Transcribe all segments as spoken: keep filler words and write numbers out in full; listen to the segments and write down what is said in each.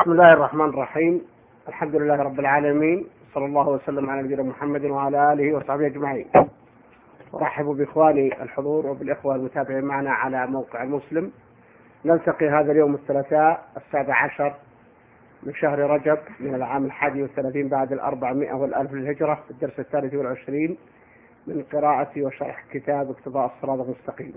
بسم الله الرحمن الرحيم. الحمد لله رب العالمين، صلى الله وسلم على نبينا محمد وعلى آله وصحبه أجمعين. أرحب بإخواني الحضور وبالإخوة المتابعين معنا على موقع المسلم. نلتقي هذا اليوم الثلاثاء السابع عشر من شهر رجب من العام الحادي والثلاثين بعد الأربعمائة والألف للهجرة، في الدرس الثالث والعشرين من قراءة وشرح كتاب اقتضاء الصراط المستقيم.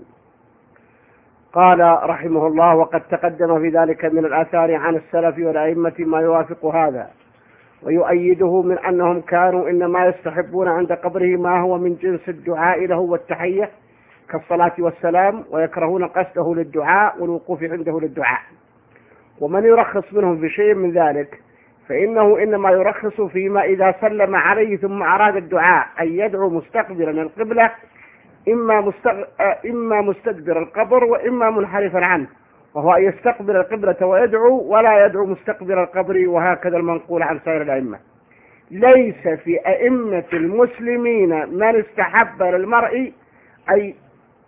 قال رحمه الله: وقد تقدم في ذلك من الآثار عن السلف والأئمة ما يوافق هذا ويؤيده من أنهم كانوا إنما يستحبون عند قبره ما هو من جنس الدعاء له والتحية كالصلاة والسلام، ويكرهون قصده للدعاء والوقوف عنده للدعاء. ومن يرخص منهم في شيء من ذلك فإنه إنما يرخص فيما إذا سلم عليه ثم أراد الدعاء أن يدعو مستقبلا القبلة، إما, مستغ... إما مستدبر القبر وإما منحرفا عنه، وهو أن يستقبل القبلة ويدعو ولا يدعو مستقبل القبر، وهكذا المنقول عن سائر الأئمة. ليس في أئمة المسلمين من استحب للمرء أي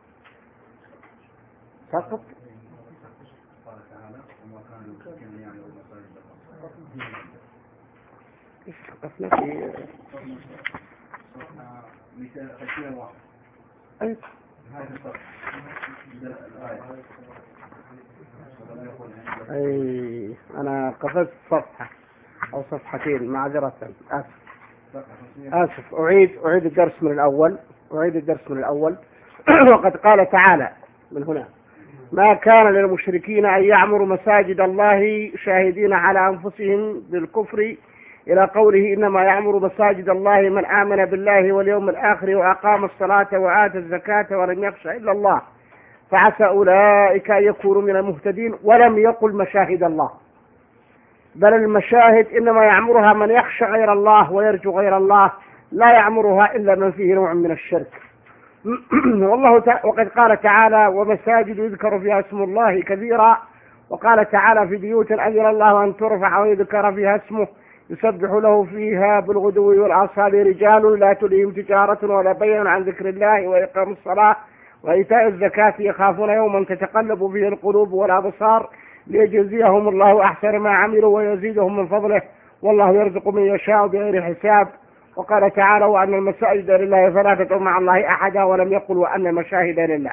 فقط قفنا في أي أي أنا قفزت صفحة أو صفحتين معذرة، آسف آسف أعيد أعيد الدرس من الأول أعيد الدرس من الأول وقد قال تعالى من هنا: ما كان للمشركين أن يعمروا مساجد الله شاهدين على أنفسهم بالكفر إلى قوله: إنما يعمر مساجد الله من آمن بالله واليوم الآخر وأقام الصلاة وآتى الزكاة ولم يخش إلا الله فعسى أولئك أن يكونوا من المهتدين. ولم يقل مشاهد الله، بل المشاهد إنما يعمرها من يخشى غير الله ويرجو غير الله، لا يعمرها إلا من فيه نوع من الشرك. والله تع... وقد قال تعالى: ومساجد يذكر فيها اسم الله كثيرا. وقال تعالى: في بيوت أذن الله أن ترفع ويذكر فيها اسمه يسبح له فيها بالغدو والآصال رجال لا تلهيهم تجارة ولا بيع عن ذكر الله وإقام الصلاة وإيتاء الزكاة يخافون يوما تتقلب فيه القلوب والأبصار ليجزيهم الله أحسن ما عملوا ويزيدهم من فضله والله يرزق من يشاء بغير حساب. وقال تعالى: وأن المساجد لله فلا تدعوا مع الله أحدا، ولم يقل وأن المشاهد لله.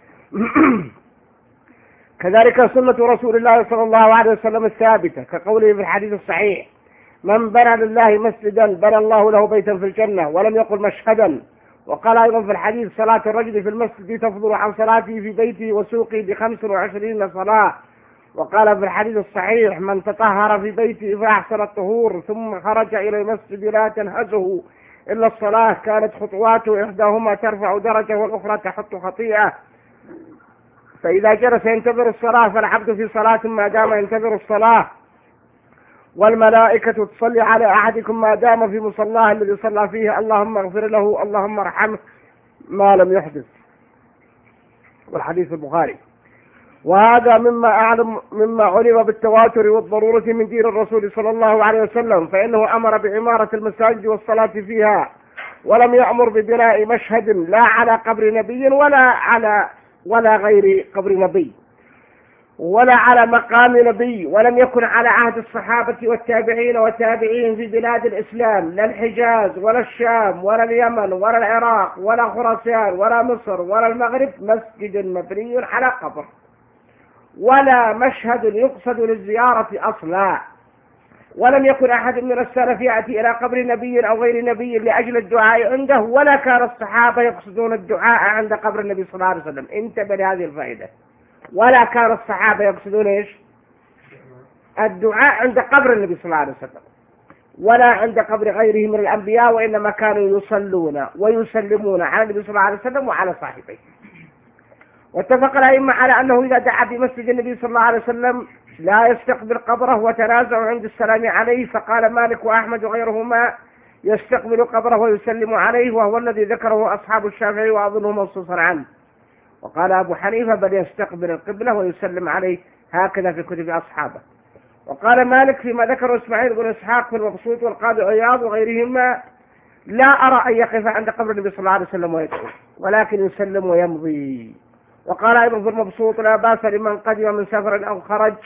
كذلك سنة رسول الله صلى الله عليه وسلم الثابتة كقوله في الحديث الصحيح: من بنى لله مسجدا بنى الله له بيتا في الجنة، ولم يقل مشهدا. وقال أيضا في الحديث: صلاة الرجل في المسجد تفضل عن صلاته في بيته وسوقه بخمس وعشرين صلاة. وقال في الحديث الصحيح: من تطهر في بيته فأحسن الطهور ثم خرج إلى المسجد لا تنهزه إلا الصلاة كانت خطواته إحداهما ترفع درجة والأخرى تحط خطيئة. فإذا جلس ينتظر الصلاة فالعبد في صلاة ما دام ينتظر الصلاة، والملائكة تصلي على أحدكم ما دام في مصلاه الذي صلى فيه، اللهم اغفر له اللهم ارحمه ما لم يحدث. والحديث البخاري. وهذا مما أعلم مما علم بالتواتر والضرورة من دين الرسول صلى الله عليه وسلم، فإنه أمر بعمارة المساجد والصلاة فيها، ولم يأمر ببناء مشهد لا على قبر نبي ولا على ولا غير قبر نبي ولا على مقام نبي. ولم يكن على عهد الصحابة والتابعين والتابعين في بلاد الإسلام لا الحجاز ولا الشام ولا اليمن ولا العراق ولا خراسان ولا مصر ولا المغرب مسجد مبني على قبر، ولا مشهد يقصد للزيارة أصلا. ولم يكن أحد من السلف يأتي إلى قبر نبي أو غير نبي لأجل الدعاء عنده، ولا كان الصحابة يقصدون الدعاء عند قبر النبي صلى الله عليه وسلم. انتبه لهذه الفائدة. ولا كان الصحابة يقصدون إيش؟ الدعاء عند قبر النبي صلى الله عليه وسلم ولا عند قبر غيره من الأنبياء، وإنما كانوا يصلون ويسلمون على النبي صلى الله عليه وسلم وعلى صاحبيه. واتفق الأئمة على أنه إذا دعا بمسجد النبي صلى الله عليه وسلم لا يستقبل قبره، وتنازعوا عند السلام عليه، فقال مالك وأحمد وغيرهما يستقبل قبره ويسلم عليه، وهو الذي ذكره أصحاب الشافعي وأظنه منصوصا عنه. وقال أبو حنيفة بل يستقبل القبلة ويسلم عليه، هكذا في كتب أصحابه. وقال مالك فيما ذكر إسماعيل بن إسحاق في المبسوط والقاضي عياض وغيرهما: لا أرى أن يقف عند قبر النبي صلى الله عليه وسلم ويدعو، ولكن يسلم ويمضي. وقال أيضا في المبسوط: لا بأس لمن قدم من سفر أو خرج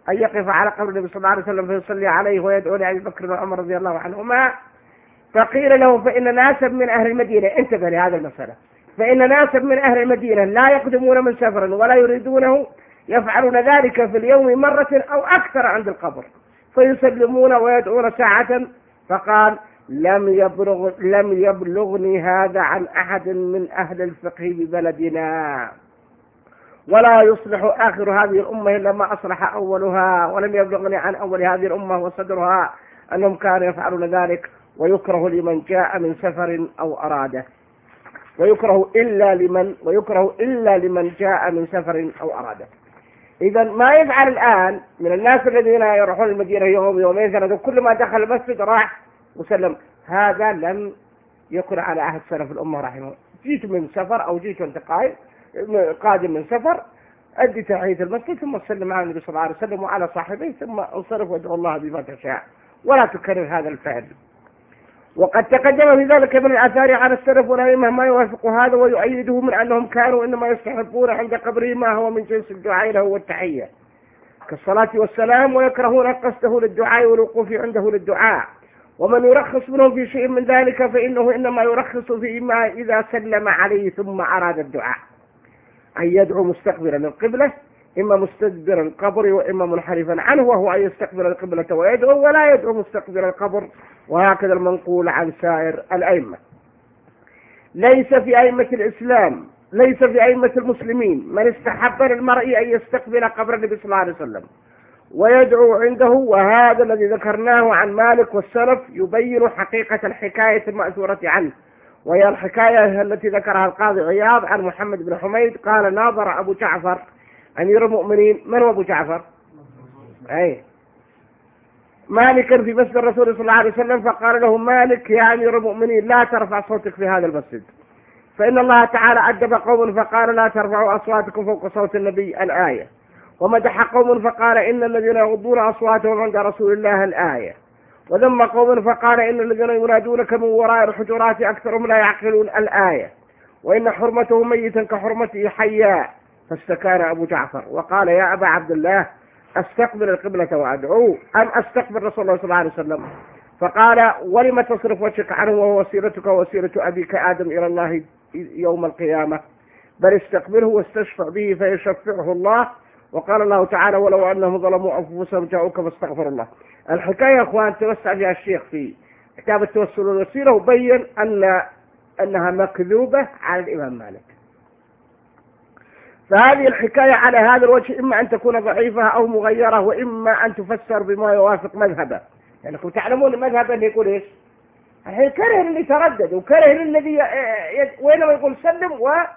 أن يقف على قبر النبي صلى الله عليه وسلم فيصلي عليه ويدعو لأبي بكر وعمر رضي الله عنهما. فقيل له فإن ناسا من أهل المدينة، انتبه لهذا المسألة، فإن ناسا من أهل المدينة لا يقدمون من سفر ولا يريدونه يفعلون ذلك في اليوم مرة أو أكثر عند القبر فيسلمون ويدعون ساعة. فقال لم يبلغ لم يبلغني هذا عن أحد من أهل الفقه ببلدنا، ولا يصلح آخر هذه الأمة إلا ما أصلح أولها، ولم يبلغني عن أول هذه الأمة وصدرها أنهم كانوا يفعلون ذلك، ويكره لمن جاء من سفر أو أراده، ويكره إلا لمن ويكره إلا لمن جاء من سفر أو أراده. إذا ما يفعل الآن من الناس الذين يروحون المدينة يوم يومين ثلاثة كل ما دخل المسجد راح وسلم، هذا لم يكن على عهد سلف الأمة رحمه الله. جيت من سفر أو جيت وأنت قائم قادم من سفر أدي تحية المسجد ثم سلم على النبي صلى الله عليه وسلم وعلى صاحبيه ثم انصرف وادعو الله بما تشاء، ولا تكرر هذا الفعل. وقد تقدم في ذلك من الآثار على السلف والأئمة ما يوافق هذا ويؤيده من أنهم كانوا إنما يستحبون عند قبره ما هو من جنس الدعاء له والتحية كالصلاة والسلام، ويكرهون قصده للدعاء والوقوف عنده للدعاء. ومن يرخص منهم في شيء من ذلك فإنه إنما يرخص فيما إذا سلم عليه ثم أراد الدعاء، أن يدعو مستقبلا للقبلة إما مستدبر القبر وإما منحرفا عنه، وهو أن يستقبل القبلة ويدعو ولا يدعو مستقبل القبر، وهكذا المنقول عن سائر الأئمة. ليس في أئمة الإسلام ليس في أئمة المسلمين من استحب للمرء أن يستقبل قبر النبي صلى الله عليه وسلم ويدعو عنده، وهذا الذي ذكرناه عن مالك والسلف يبين حقيقة الحكاية المأثورة عنه، وهي الحكاية التي ذكرها القاضي عياض عن محمد بن حميد قال ناظر أبو جعفر أمير المؤمنين. من هو أبو جعفر؟ أي مالكا في مسجد الرسول صلى الله عليه وسلم، فقال له مالك يا أمير المؤمنين لا ترفع صوتك في هذا المسجد، فإن الله تعالى أدب قوم فقال لا ترفعوا أصواتكم فوق صوت النبي الآية، ومدح قوم فقال إن الذين يغضون أصواتهم عند رسول الله الآية، وذم قوم فقال إن الذين ينادونك من وراء الحجرات أكثرهم لا يعقلون الآية، وإن حرمته ميتا كحرمته حيا. فاستكان أبو جعفر وقال يا أبا عبد الله أستقبل القبلة وأدعو أم أستقبل رسول الله صلى الله عليه وسلم؟ فقال ولم تصرف وجهك عنه وهو وسيلتك ووسيلة أبيك آدم إلى الله يوم القيامة، بل استقبله واستشفع به فيشفعه الله. وقال الله تعالى ولو أنهم ظلموا أنفسهم جاءوك فاستغفر الله. الحكاية يا أخوان توسع فيها الشيخ في كتاب التوسل والوسيلة وبين أن أنها مكذوبة على الإمام مالك. فهذه الحكاية على هذا الوجه إما أن تكون ضعيفة أو مغيرة، وإما أن تفسر بما يوافق مذهبه. يعني كنتم تعلمون مذهبه اللي يقول إيش؟ الحين كره اللي تردد وكره الذي وينما يقول سلم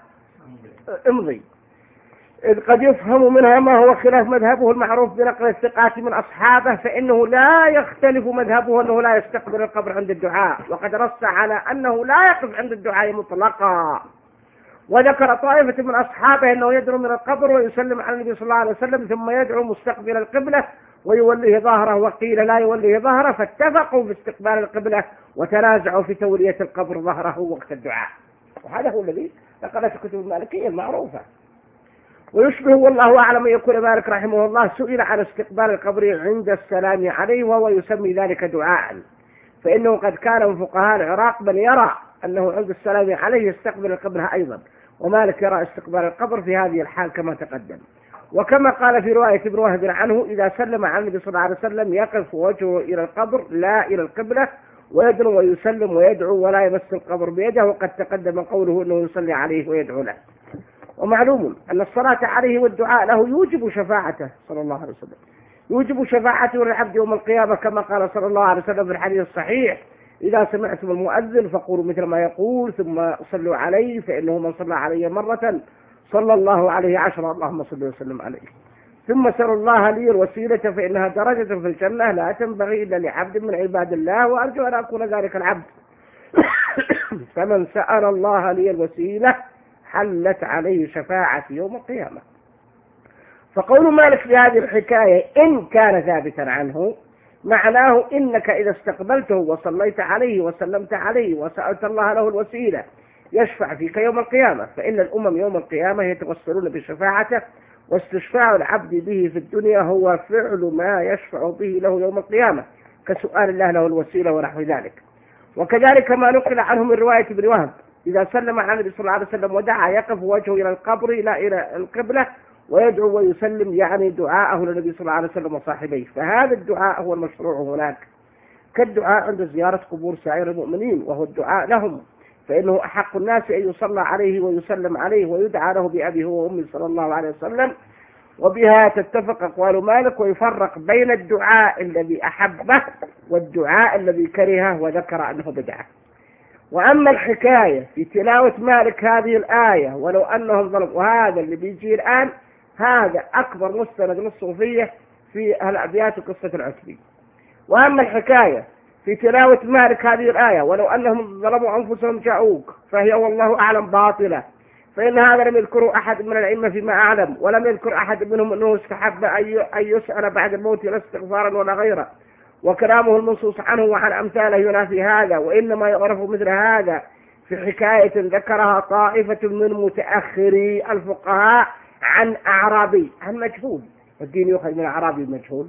وامضي، إذ قد يفهم منها ما هو خلاف مذهبه المعروف بنقل الثقات من أصحابه، فإنه لا يختلف مذهبه أنه لا يستقبل القبر عند الدعاء، وقد رص على أنه لا يقف عند الدعاء مطلقا. وذكر طائفة من أصحابه أنه يدعو من القبر ويسلم على النبي صلى الله عليه وسلم ثم يدعو مستقبل القبلة ويوليه ظهره، وقيل لا يوليه ظهره، فاتفقوا في استقبال القبلة وتنازعوا في تولية القبر ظهره وقت الدعاء. وهذا هو الذي نقلت الكتب المالكية المعروفة. ويشبه والله أعلم أن يكون مالك رحمه الله سئل عن استقبال القبر عند السلام عليه وهو يسمي ذلك دعاء، فإنه قد كان من فقهاء العراق من يرى أنه عند السلام عليه يستقبل القبر أيضا، ومالك يرى استقبال القبر في هذه الحال كما تقدم. وكما قال في رواية ابن وهب عنه إذا سلم على النبي صلى الله عليه وسلم يقف وجهه إلى القبر لا إلى القبلة ويدعو ويسلم ويدعو ولا يمس القبر بيده، وقد تقدم قوله أنه يصلي عليه ويدعو له. ومعلوم أن الصلاة عليه والدعاء له يوجب شفاعته صلى الله عليه وسلم، يوجب شفاعته للعبد يوم القيامة، كما قال صلى الله عليه وسلم في الحديث الصحيح إذا سمعتم المؤذن فقولوا مثل ما يقول ثم صلوا عليه فإنه من صلى عليه مرة صلى الله عليه عشرة اللهم صل وسلم عليه. ثم سأل الله لي الوسيلة فإنها درجة في الجنة لا تنبغي إلا لعبد من عباد الله، وأرجو أن أكون ذلك العبد. فمن سأل الله لي الوسيلة حلت عليه شفاعة يوم القيامة. فقول مالك في هذه الحكاية إن كان ثابتا عنه معناه إنك إذا استقبلته وصليت عليه وسلمت عليه وسألت الله له الوسيلة يشفع فيك يوم القيامة، فإن الأمم يوم القيامة يتوسلون بشفاعته واستشفاع العبد به في الدنيا هو فعل ما يشفع به له يوم القيامة كسؤال الله له الوسيلة ونحو ذلك. وكذلك ما نقل عنه من رواية ابن وهب إذا سلم عن النبي صلى الله عليه وسلم ودعا يقف وجهه إلى القبر لا إلى القبلة ويدعو ويسلم، يعني دعاءه للنبي صلى الله عليه وسلم وصاحبيه، فهذا الدعاء هو المشروع هناك كالدعاء عند زيارة قبور سائر المؤمنين، وهو الدعاء لهم، فإنه أحق الناس أن يصلى عليه ويسلم عليه ويدعى له بأبيه وأمه صلى الله عليه وسلم. وبها تتفق أقوال مالك ويفرق بين الدعاء الذي أحبه والدعاء الذي كرهه وذكر أنه بدعة. وأما الحكاية في تلاوة مالك هذه الآية ولو أنهم ظلموا، وهذا اللي بيجي الآن هذا أكبر مستند للصوفية في الأبيات قصة العتبي. وأما الحكاية في تلاوة مالك هذه الآية ولو أنهم ظلموا أنفسهم جاءوك فهي والله أعلم باطلة، فإن هذا لم يذكره أحد من الأئمة فيما أعلم، ولم يذكر أحد منهم أنه استحب أن يسأل بعد الموت لا استغفارا ولا غيره، وكلامه المنصوص عنه وعن أمثاله ينافي هذا، وإنما يعرف مثل هذا في حكاية ذكرها طائفة من متأخري الفقهاء عن أعرابي، عن مجهول، الدين يؤخذ من أعرابي مجهول،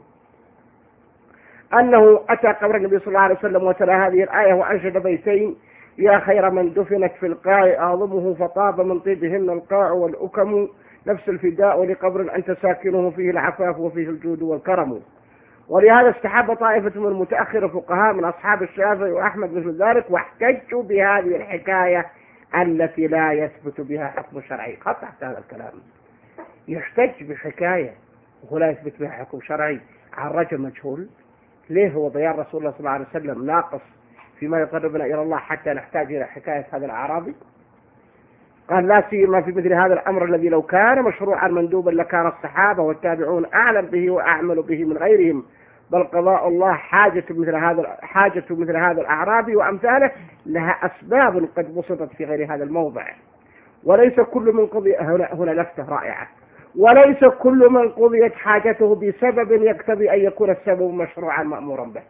أنه أتى قبر النبي صلى الله عليه وسلم وتلا هذه الآية وأنشد بيتين: يا خير من دفنت في القاع أعظمه فطاب من طيبهن القاع والأكم، نفس الفداء لقبر أنت ساكنه فيه العفاف وفيه الجود والكرم. ولهذا استحب طائفة من المتأخر الفقهاء من أصحاب الشافعي وأحمد مثل ذلك، واحتجوا بهذه الحكاية التي لا يثبت بها حكم شرعي. قطعت هذا الكلام، يحتج بحكاية ولا يثبت بها حكم شرعي عن رجل مجهول. ليه هو بيان رسول الله صلى الله عليه وسلم ناقص فيما يقربنا إلى الله حتى نحتاج إلى حكاية هذا الأعرابي؟ قال: لا سيما في مثل هذا الأمر الذي لو كان مشروعا مندوبا لكان الصحابة والتابعون أعلم به وأعمل به من غيرهم، بل قضاء الله حاجة مثل هذا حاجة مثل هذا الأعرابي وأمثاله لها أسباب قد بسطت في غير هذا الموضع. وليس كل من قضي هنا, هنا لفتة رائعة: وليس كل من قضيت حاجته بسبب يقتضي أن يكون السبب مشروعا مأمورا به.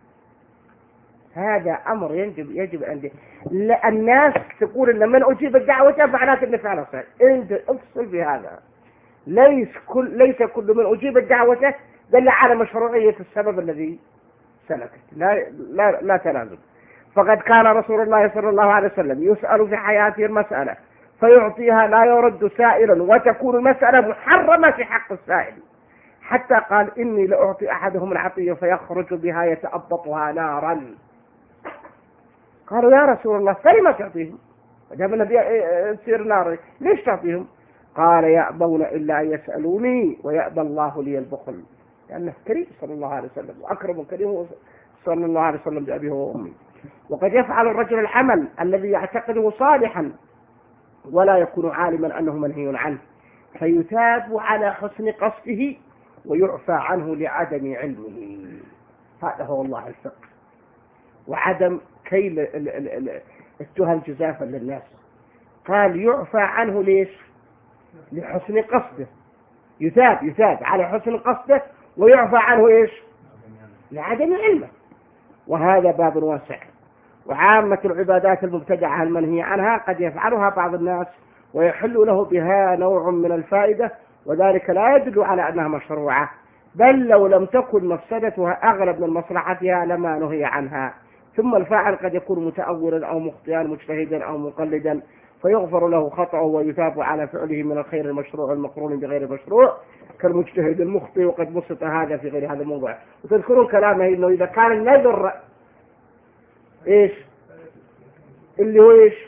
هذا أمر يجب يجب أن الناس تقول إن من أجيب الدعوة معناته إن فعله صحيح. أنت افصل بهذا. ليس كل ليس كل من أجيب الدعوة دل على مشروعية السبب الذي سلكت. لا لا لا تلازم. فقد كان رسول الله صلى الله عليه وسلم يسأل في حياته المسألة فيعطيها لا يرد سائلا، وتكون المسألة محرمة في حق السائل، حتى قال: إني لأعطي أحدهم العطية فيخرج بها يتأبطها نارا. قالوا: يا رسول الله فلما تعطيهم؟ فجاب النبي تصير نار، ليش تعطيهم؟ قال: يأبون إلا أن يسألوني ويأبى الله لي البخل، لأنه كريم صلى الله عليه وسلم، وأكرم كريم صلى الله عليه وسلم بأبيه وأمي. وقد يفعل الرجل العمل الذي يعتقده صالحا ولا يكون عالما أنه منهي عنه، فيثاب على حسن قصده ويعفى عنه لعدم علمه. هذا هو الله الفقه، وعدم كيل التهم جزافا للناس. قال يعفى عنه ليش؟ لحسن قصده، يثاب يثاب على حسن قصده ويعفى عنه ايش؟ لعدم علمه. وهذا باب واسع. وعامة العبادات المبتدعة المنهي عنها قد يفعلها بعض الناس ويحل له بها نوع من الفائدة، وذلك لا يدل على أنها مشروعة، بل لو لم تكن مفسدتها أغلب من مصلحتها لما نهي عنها. ثم الفاعل قد يكون متأولا أو مخطئا مجتهدا أو مقلدا، فيغفر له خطأه ويثاب على فعله من الخير المشروع المقرون بغير المشروع كالمجتهد المخطئ. وقد بسط هذا في غير هذا الموضوع. وتذكرون كلامه إنه إذا كان النذر إيش اللي هو إيش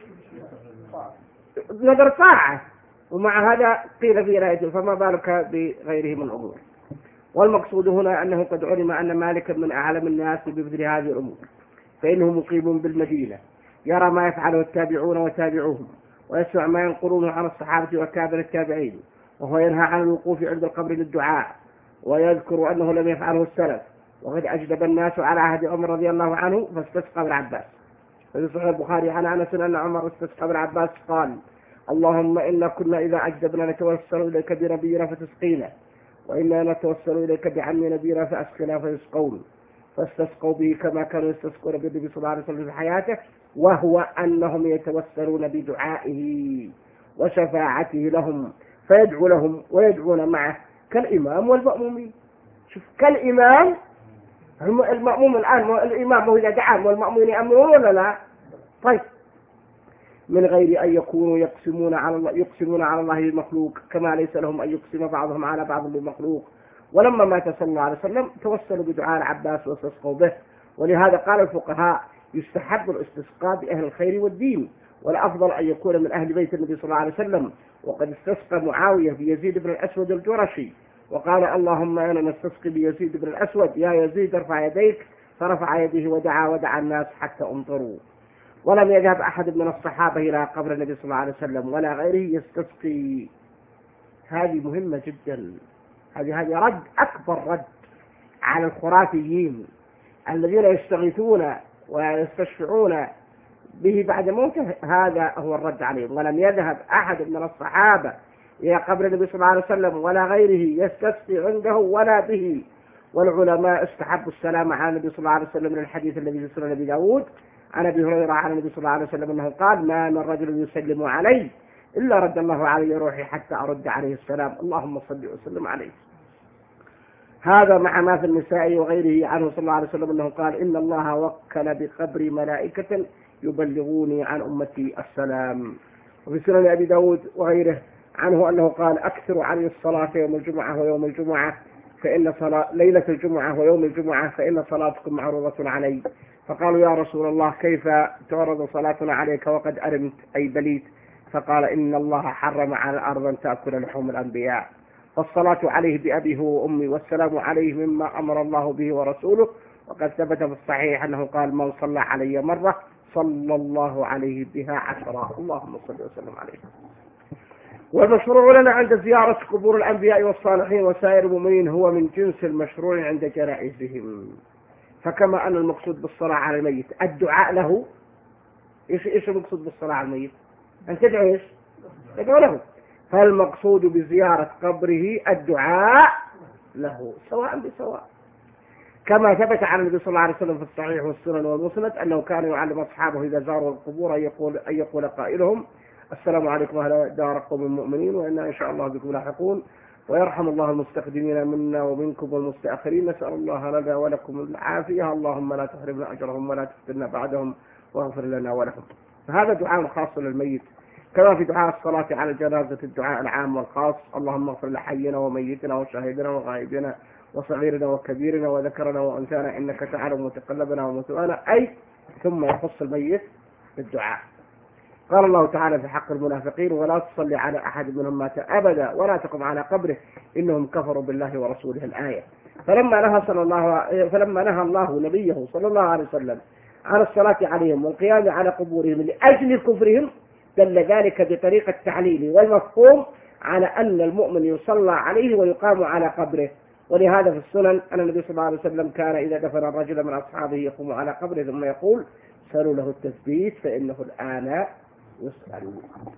نذر طاعة، ومع هذا قيل في رأيته، فما بالك بغيره من الأمور. والمقصود هنا أنه قد علم أن مالكا من أعلم الناس بمثل هذه الأمور، فإنه مقيم بالمدينة يرى ما يفعله التابعون وتابعوهم، ويسمع ما ينقلونه عن الصحابة وكابر التابعين، وهو ينهى عن الوقوف عند القبر للدعاء، ويذكر أنه لم يفعله السلف. وقد أجدب الناس على عهد عمر رضي الله عنه فاستسقى بالعباس. في صحيح البخاري عن أنس أن عمر استسقى بالعباس قال: اللهم إنا كنا إذا أجدبنا نتوسل إليك بنبينا فتسقينا، وإنا نتوسل إليك بعم نبينا فأسقنا فيسقون. فاستسقوا به كما كانوا يستسقون بالنبي صلى الله عليه وسلم في حياته، وهو أنهم يتوسلون بدعائه وشفاعته لهم، فيدعو لهم ويدعون معه كالإمام والمأمومين. شوف كالإمام، المأموم الآن الإمام وإذا دعاهم والمأمومين يأمرون ولا لا؟ طيب، من غير أن يكونوا يقسمون على الله يقسمون على الله المخلوق كما ليس لهم أن يقسم بعضهم على بعض بالمخلوق. ولما مات صلى الله عليه وسلم توسلوا بدعاء العباس واستسقوا به. ولهذا قال الفقهاء يستحب الاستسقاء بأهل الخير والدين، والأفضل أن يكون من أهل بيت النبي صلى الله عليه وسلم. وقد استسقى معاوية بيزيد بن الأسود الجرشي وقال اللهم أنا نستسقي بيزيد بن الأسود، يا يزيد ارفع يديك، فرفع يده ودعا ودعا الناس حتى أمطروا. ولم يذهب أحد من الصحابة إلى قبر النبي صلى الله عليه وسلم ولا غيره يستسقي. هذه مهمة جدا، هذه هذه رد أكبر رد على الخرافيين الذين يستغيثون ويستشفعون به بعد موته. هذا هو الرد عليهم. ولم يذهب أحد من الصحابة إلى قبر النبي صلى الله عليه وسلم ولا غيره يستسقي عنده ولا به. والعلماء استحبوا السلام على النبي صلى الله عليه وسلم من الحديث الذي في سنن أبي داود عن أبي هريرة عن النبي صلى الله عليه وسلم أنه قال ما من رجل يسلم علي إلا رد الله علي روحي حتى أرد عليه السلام، اللهم صل وسلم عليه. هذا مع ما في النساء وغيره عنه صلى الله عليه وسلم أنه قال إن الله وكل بقبر ملائكة يبلغوني عن أمتي السلام. وفي سنن أبي داود وغيره عنه أنه قال أكثروا علي الصلاة يوم الجمعة ويوم الجمعة فإن صلاة ليلة الجمعة ويوم الجمعة فإن صلاتكم معروضة علي. فقالوا يا رسول الله كيف تعرض صلاتنا عليك وقد أرمت أي بليت؟ فقال إن الله حرم على الأرض أن تأكل لحوم الأنبياء، فالصلاة عليه بأبي هو وأمي والسلام عليه مما أمر الله به ورسوله. وقد ثبت في الصحيح أنه قال من صلى علي مرة صلى الله عليه بها عشرة، اللهم صل وسلم عليه. والمشروع لنا عند زيارة قبور الأنبياء والصالحين وسائر المؤمنين هو من جنس المشروع عند جنائزهم. فكما أن المقصود بالصلاة على الميت الدعاء له، إيش إيش المقصود بالصلاة على الميت؟ أن تدعو إيش؟ تدعو له. فالمقصود بزيارة قبره الدعاء له سواء بسواء، كما ثبت عن النبي صلى الله عليه وسلم في الصحيح والسنن والمسند أنه كان يعلم أصحابه إذا زاروا القبور أن يقول, أن يقول قائلهم السلام عليكم أهل دار قوم المؤمنين وإنا إن شاء الله بكم لاحقون، ويرحم الله المستقدمين منا ومنكم والمستأخرين، نسأل الله لنا ولكم العافية، اللهم لا تحرمنا أجرهم ولا تفتنا بعدهم واغفر لنا ولهم. فهذا دعاء خاص للميت، كما في دعاء الصلاة على الجنازة الدعاء العام والخاص، اللهم اغفر لحينا وميتنا وشهيدنا وغائبنا وصغيرنا وكبيرنا وذكرنا وأنثانا إنك تعلم متقلبنا ومثوانا، أي ثم يخص الميت بالدعاء. قال الله تعالى في حق المنافقين ولا تصلي على أحد منهم مات أبدا ولا تقم على قبره إنهم كفروا بالله ورسوله الآية. فلما نهى صلى الله فلما نهى الله نبيه صلى الله عليه وسلم عن الصلاة عليهم والقيام على قبورهم لأجل كفرهم دل ذلك بطريقة التعليل والمفهوم على أن المؤمن يصلى عليه ويقام على قبره. ولهذا في السنن أن النبي صلى الله عليه وسلم كان إذا دفن الرجل من أصحابه يقوم على قبره ثم يقول سألوا له التثبيت فإنه الآن يسأل.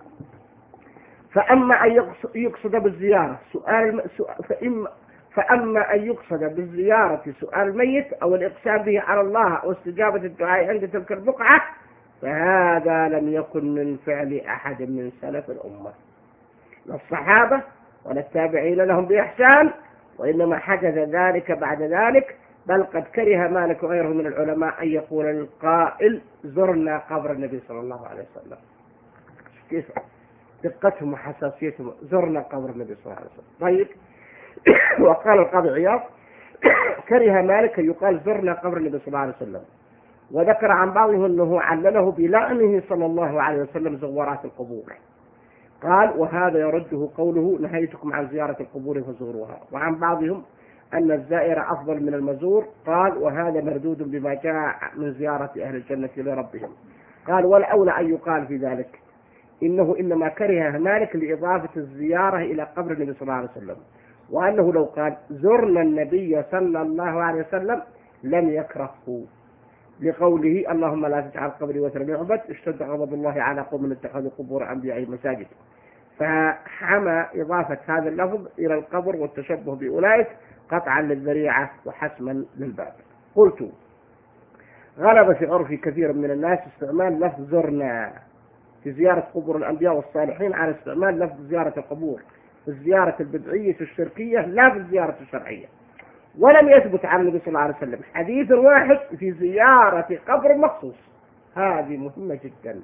فأما أن يقصد بالزيارة سؤال فإما فأما أن يقصد بالزيارة سؤال الميت أو الإقسام به على الله أو استجابة الدعاء عند تلك البقعة فهذا لم يكن من فعل أحد من سلف الأمة لا الصحابة ولا التابعين لهم بإحسان، وإنما حدث ذلك بعد ذلك. بل قد كره مالك وغيره من العلماء أن يقول القائل زرنا قبر النبي صلى الله عليه وسلم. كيف دقتهم وحساسيتهم، زرنا قبر النبي صلى الله عليه وسلم. طيب وقال القاضي عياض كره مالك يقال زرنا قبر النبي صلى الله عليه وسلم، وذكر عن بعضهم أنه علله بلعنه صلى الله عليه وسلم زوارات القبور. قال وهذا يرده قوله نهيتكم عن زيارة القبور فزوروها. وعن بعضهم أن الزائر أفضل من المزور. قال وهذا مردود بما جاء من زيارة أهل الجنة لربهم. قال والأولى أن يقال في ذلك إنه إنما كره مالك لإضافة الزيارة إلى قبر النبي صلى الله عليه وسلم، وأنه لو قال زرنا النبي صلى الله عليه وسلم لم يكرهه لقوله اللهم لا تجعل قبري وثنا يعبد اشتد غضب الله على قوم اتخذوا قبور أنبياء مساجد. فحمى إضافة هذا اللفظ إلى القبر والتشبه بأولئك قطعا للذريعة وحسما للباب. قلت غلب في عرف كثير من الناس استعمال لفظ زرنا في زيارة قبور الأنبياء والصالحين على استعمال لفظ زيارة القبور، في الزيارة البدعية الشركية لا في الزيارة الشرعية. ولم يثبت عن النبي صلى الله عليه وسلم حديث واحد في زيارة قبر مخصوص. هذه مهمة جدا.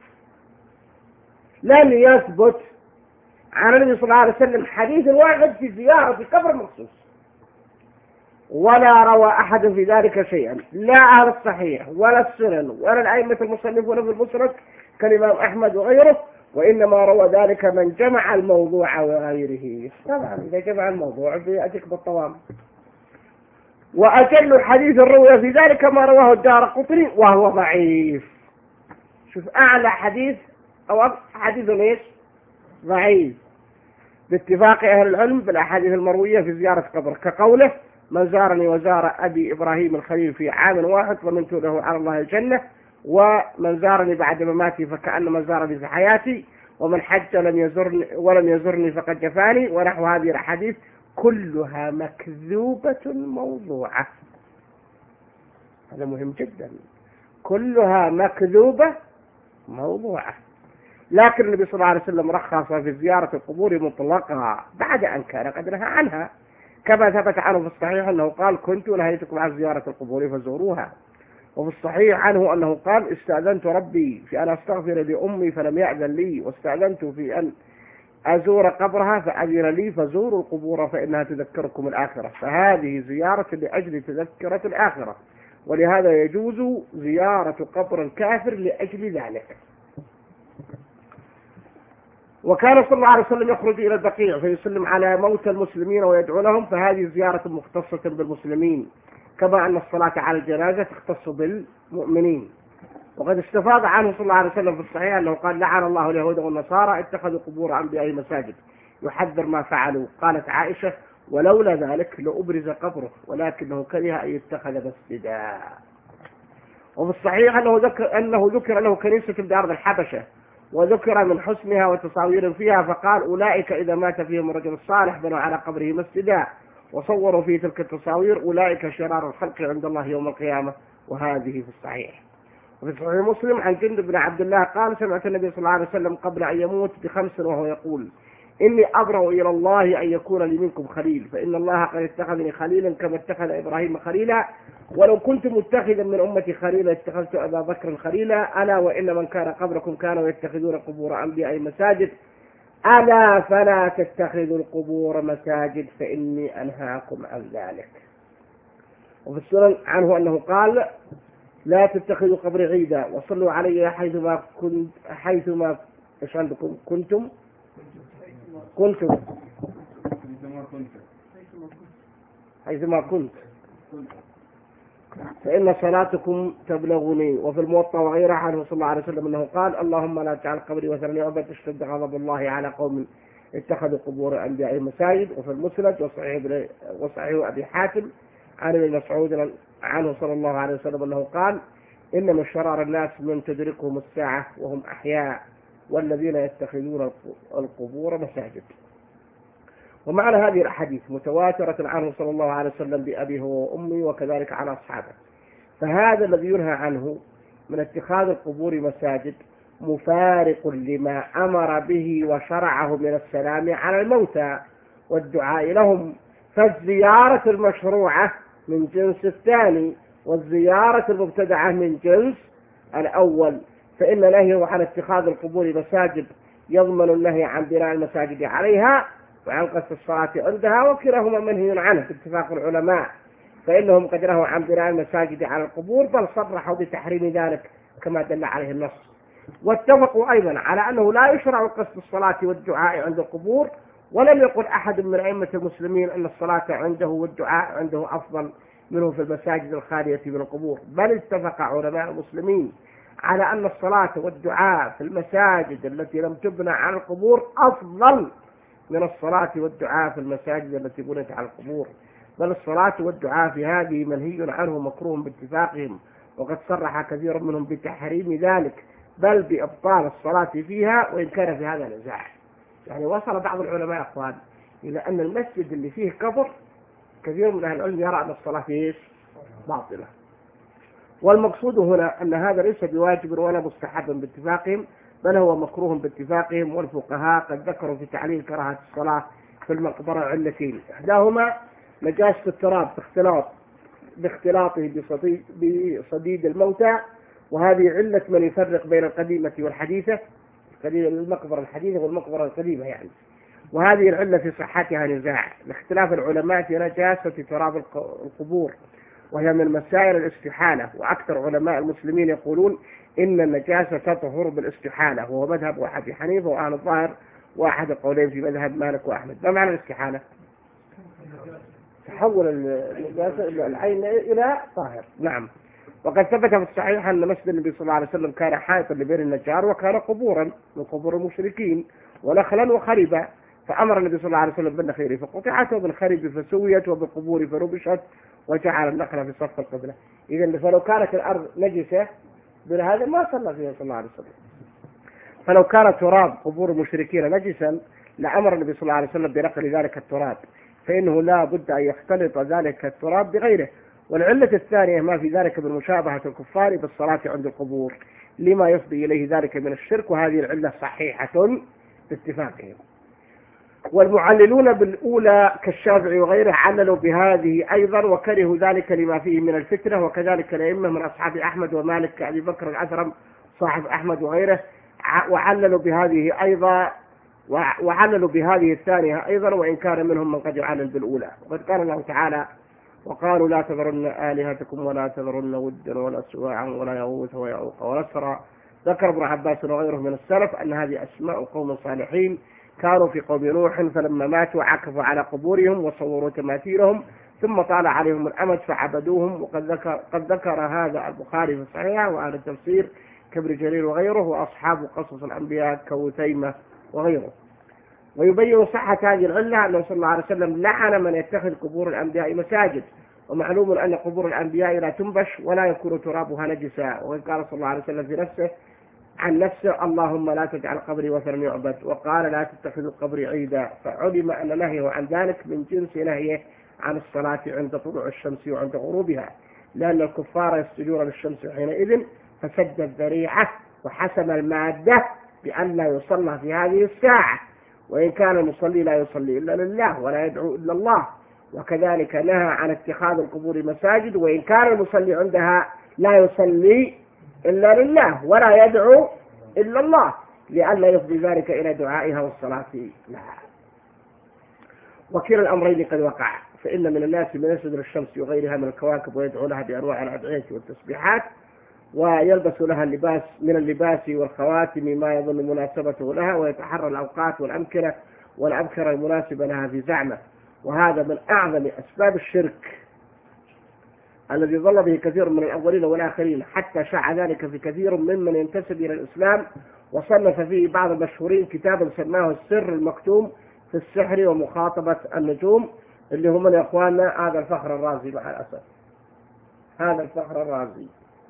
لم يثبت عن النبي صلى الله عليه وسلم حديث واحد في زيارة قبر مخصوص، ولا روى أحد في ذلك شيئا، لا أهل الصحيح ولا السنن ولا الأئمة المصنفون في المسند كالإمام أحمد وغيره، وإنما روى ذلك من جمع الموضوع وغيره. طبعا إذا جمع الموضوع بيأتيك بالطوام. وأجل حديث الروية في ذلك ما رواه الدارقطني وهو ضعيف. شوف أعلى حديث أو حديث ليش ضعيف باتفاق أهل العلم بالأحاديث المروية في زيارة قبر، كقوله من زارني وزار أبي إبراهيم الخليل في عام واحد ضمنت له على الله الجنة، ومن زارني بعد مماتي فكأنما زارني في حياتي، ومن حج لم يزرني ولم يزرني فقد جفاني، ونحو هذه الأحاديث كلها مكذوبة موضوعة. هذا مهم جدا، كلها مكذوبة موضوعة. لكن النبي صلى الله عليه وسلم رخص في زيارة القبور مطلقها بعد أن كان قد نهى عنها، كما ثبت عنه في الصحيح أنه قال كنت نهيتكم عن زيارة القبور فزوروها. وفي الصحيح عنه أنه قال استأذنت ربي في أن أستغفر لأمي فلم يأذن لي، واستأذنت في أن أزور قبرها فأذن لي، فزوروا القبور فإنها تذكركم الآخرة. فهذه زيارة لأجل تذكرة الآخرة، ولهذا يجوز زيارة قبر الكافر لأجل ذلك. وكان صلى الله عليه وسلم يخرج إلى البقيع فيسلم على موتى المسلمين ويدعو لهم، فهذه زيارة مختصة بالمسلمين، كما أن الصلاة على الجنازة تختص بالمؤمنين. وقد استفاض عنه صلى الله عليه وسلم في الصحيح أنه قال لعن الله اليهود والنصارى اتخذوا قبور أنبيائهم مساجد، يحذر ما فعلوا. قالت عائشة ولولا ذلك لأبرز قبره ولكنه كره أن يتخذ مسجدا. وفي الصحيح أنه ذكر, أنه ذكر له كنيسة بأرض الحبشة، وذكر من حسنها وتصاوير فيها، فقال أولئك إذا مات فيهم الرجل الصالح بنوا على قبره مسجدا وصوروا في تلك التصاوير، أولئك شرار الخلق عند الله يوم القيامة. وهذه في الصحيح. وفي صحيح مسلم عن جندب بن عبد الله قال سمعت النبي صلى الله عليه وسلم قبل أن يموت بخمس وهو يقول إني أبرأ إلى الله أن يكون لي منكم خليل، فإن الله قد اتخذني خليلا كما اتخذ إبراهيم خليلا، ولو كنت متخذا من أمتي خليلا اتخذت أبا بكر خليلا، ألا وإن من كان قبلكم كانوا يتخذون قبور أنبياء مساجد، ألا فلا تتخذوا القبور مساجد فإني أنهاكم عن ذلك. وفي السنن عنه أنه قال لا تتخذوا قبري عيدا وصلوا علي حيثما كنت حيثما ايش عندكم كنتم كنتم حيثما كنت فإن صلاتكم تبلغني. وفي الموطأ وغيره عنه صلى الله عليه وسلم أنه قال اللهم لا تجعل قبري وثنا يعبد تشتد غضب الله على قوم اتخذوا قبور أنبيائهم مساجد. وفي المسند وصحيح وصحيح أبي حاتم عن ابن مسعود عنه صلى الله عليه وسلم أنه قال إن من شرار الناس من تدركهم الساعة وهم أحياء والذين يتخذون القبور مساجد. ومعنى هذه الأحاديث متواترة عنه صلى الله عليه وسلم بأبيه وأمي وكذلك على أصحابه. فهذا الذي ينهى عنه من اتخاذ القبور مساجد مفارق لما أمر به وشرعه من السلام على الموتى والدعاء لهم. فالزيارة المشروعة من جنس الثاني، والزيارة المبتدعة من جنس الأول. فإن نهيه عن اتخاذ القبور مساجد يضمن النهي عن بناء المساجد عليها وعن قصد الصلاة عندها، وكلاهما منهي عنه باتفاق العلماء، فإنهم قد نهوا عن بناء المساجد على القبور، بل صرحوا بتحريم ذلك كما دل عليه النص. واتفقوا أيضا على أنه لا يشرع قصد الصلاة والدعاء عند القبور، ولم يقل أحد من أئمة المسلمين أن الصلاة عنده والدعاء عنده أفضل منه في المساجد الخالية من القبور، بل اتفق علماء المسلمين على أن الصلاة والدعاء في المساجد التي لم تبنى على القبور أفضل من الصلاة والدعاء في المساجد التي بنيت على القبور، بل الصلاة والدعاء في هذه منهي عنه مكروه باتفاقهم، وقد صرح كثير منهم بتحريم ذلك بل بإبطال الصلاة فيها، وإن كان في هذا نزاع. يعني وصل بعض العلماء أخوان إلى أن المسجد اللي فيه قبر كثير من أهل العلم يرى أن الصلاة فيه باطلة. والمقصود هنا أن هذا ليس بواجب ولا مستحب باتفاقهم، بل هو مكروه باتفاقهم، والفقهاء قد ذكروا في تعليل كراهة الصلاة في المقبرة علتين: إحداهما نجاسة التراب باختلاط باختلاطه بصديد, بصديد الموتى، وهذه علة من يفرق بين القديمة والحديثة، المقبرة الحديثة والمقبرة القديمة يعني. وهذه العلة في صحتها نزاع لاختلاف العلماء في نجاسة تراب القبور، وهي من مسائل الاستحالة، وأكثر علماء المسلمين يقولون إن النجاسة تطهر بالاستحالة، وهو مذهب أبي حنيفة وأهل الظاهر، وأحد القولين في مذهب مالك وأحمد. ما معنى الاستحالة؟ تحول النجاسة العين إلى طاهر. نعم. وقد ثبت في الصحيح أن مسجد النبي صلى الله عليه وسلم كان حائطا لبئر النجار، وكان قبورا من قبور المشركين، ونخلا وخربا، فأمر النبي صلى الله عليه وسلم بالنخيل فقطعت، وبالخرب فسويت، وبالقبور فربشت، وجعل النخل في صف القبلة. إذن فلو كانت الأرض نجسة بهذا ما صلى فيها صلى الله عليه وسلم. فلو كان تراب قبور المشركين نجسا لأمر النبي صلى الله عليه وسلم بنقل ذلك التراب، فإنه لا بد أن يختلط ذلك التراب بغيره. والعلة الثانية ما في ذلك من مشابهة الكفار بالصلاة عند القبور لما يفضي إليه ذلك من الشرك، وهذه العلة صحيحة باتفاقهم. والمعللون بالأولى كالشافعي وغيره عللوا بهذه أيضا، وكرهوا ذلك لما فيه من الفتنة، وكذلك الأئمة من أصحاب أحمد ومالك كأبي بكر الأثرم صاحب أحمد وغيره، وعللوا بهذه أيضا وعللوا بهذه الثانية أيضا، وإن كان منهم من قد يعلل بالأولى. وقد قال الله تعالى: وقالوا لا تذرن آلهتكم ولا تذرن ودا ولا سواعا ولا يغوث ويعوق ونسرا. ذكر ابن عباس وغيره من السلف أن هذه أسماء قوم صالحين كانوا في قوم نوح، فلما ماتوا عكفوا على قبورهم وصوروا تماثيلهم، ثم طال عليهم الأمد فعبدوهم. وقد ذكر, قد ذكر هذا البخاري في الصحيح وأهل التفسير كابن جرير وغيره، وأصحاب قصص الأنبياء كوثيمة وغيره. ويبين صحة هذه العلة أنه صلى الله عليه وسلم لعن من يتخذ قبور الأنبياء مساجد، ومعلوم أن قبور الأنبياء لا تنبش ولا يكون ترابها نجسا. وقد قال صلى الله عليه وسلم في نفسه عن نفسه: اللهم لا تجعل قبري وثنا يعبد، وقال: لا تتخذوا قبري عيدا. فعلم أن نهيه عن ذلك من جنس نهيه عن الصلاة عند طلوع الشمس وعند غروبها، لأن الكفار يسجدون للشمس حينئذ، فسد الذريعة وحسم المادة بأن لا يصلى في هذه الساعة، وإن كان المصلي لا يصلي إلا لله ولا يدعو إلا الله. وكذلك نهى عن اتخاذ القبور مساجد، وإن كان المصلي عندها لا يصلي إلا لله ولا يدعو إلا الله، لئلا يفضي ذلك إلى دعائها والصلاة لها. وكلا الأمرين قد وقع، فإن من الناس من يسجد للشمس وغيرها من الكواكب ويدعو لها بأنواع الأدعية والتسبيحات، ويلبس لها اللباس من اللباس والخواتم ما يظن مناسبته لها، ويتحرى الأوقات والأمكنة والأبكرة المناسبة لها في زعمه. وهذا من أعظم أسباب الشرك الذي ظل به كثير من الأولين والآخرين، حتى شاع ذلك في كثير ممن ينتسب إلى الإسلام، وصنف فيه بعض المشهورين كتابا سماه السر المكتوم في السحر ومخاطبة النجوم، اللي هم من إخواننا هذا الفخر الرازي مع الأسف، هذا الفخر الرازي.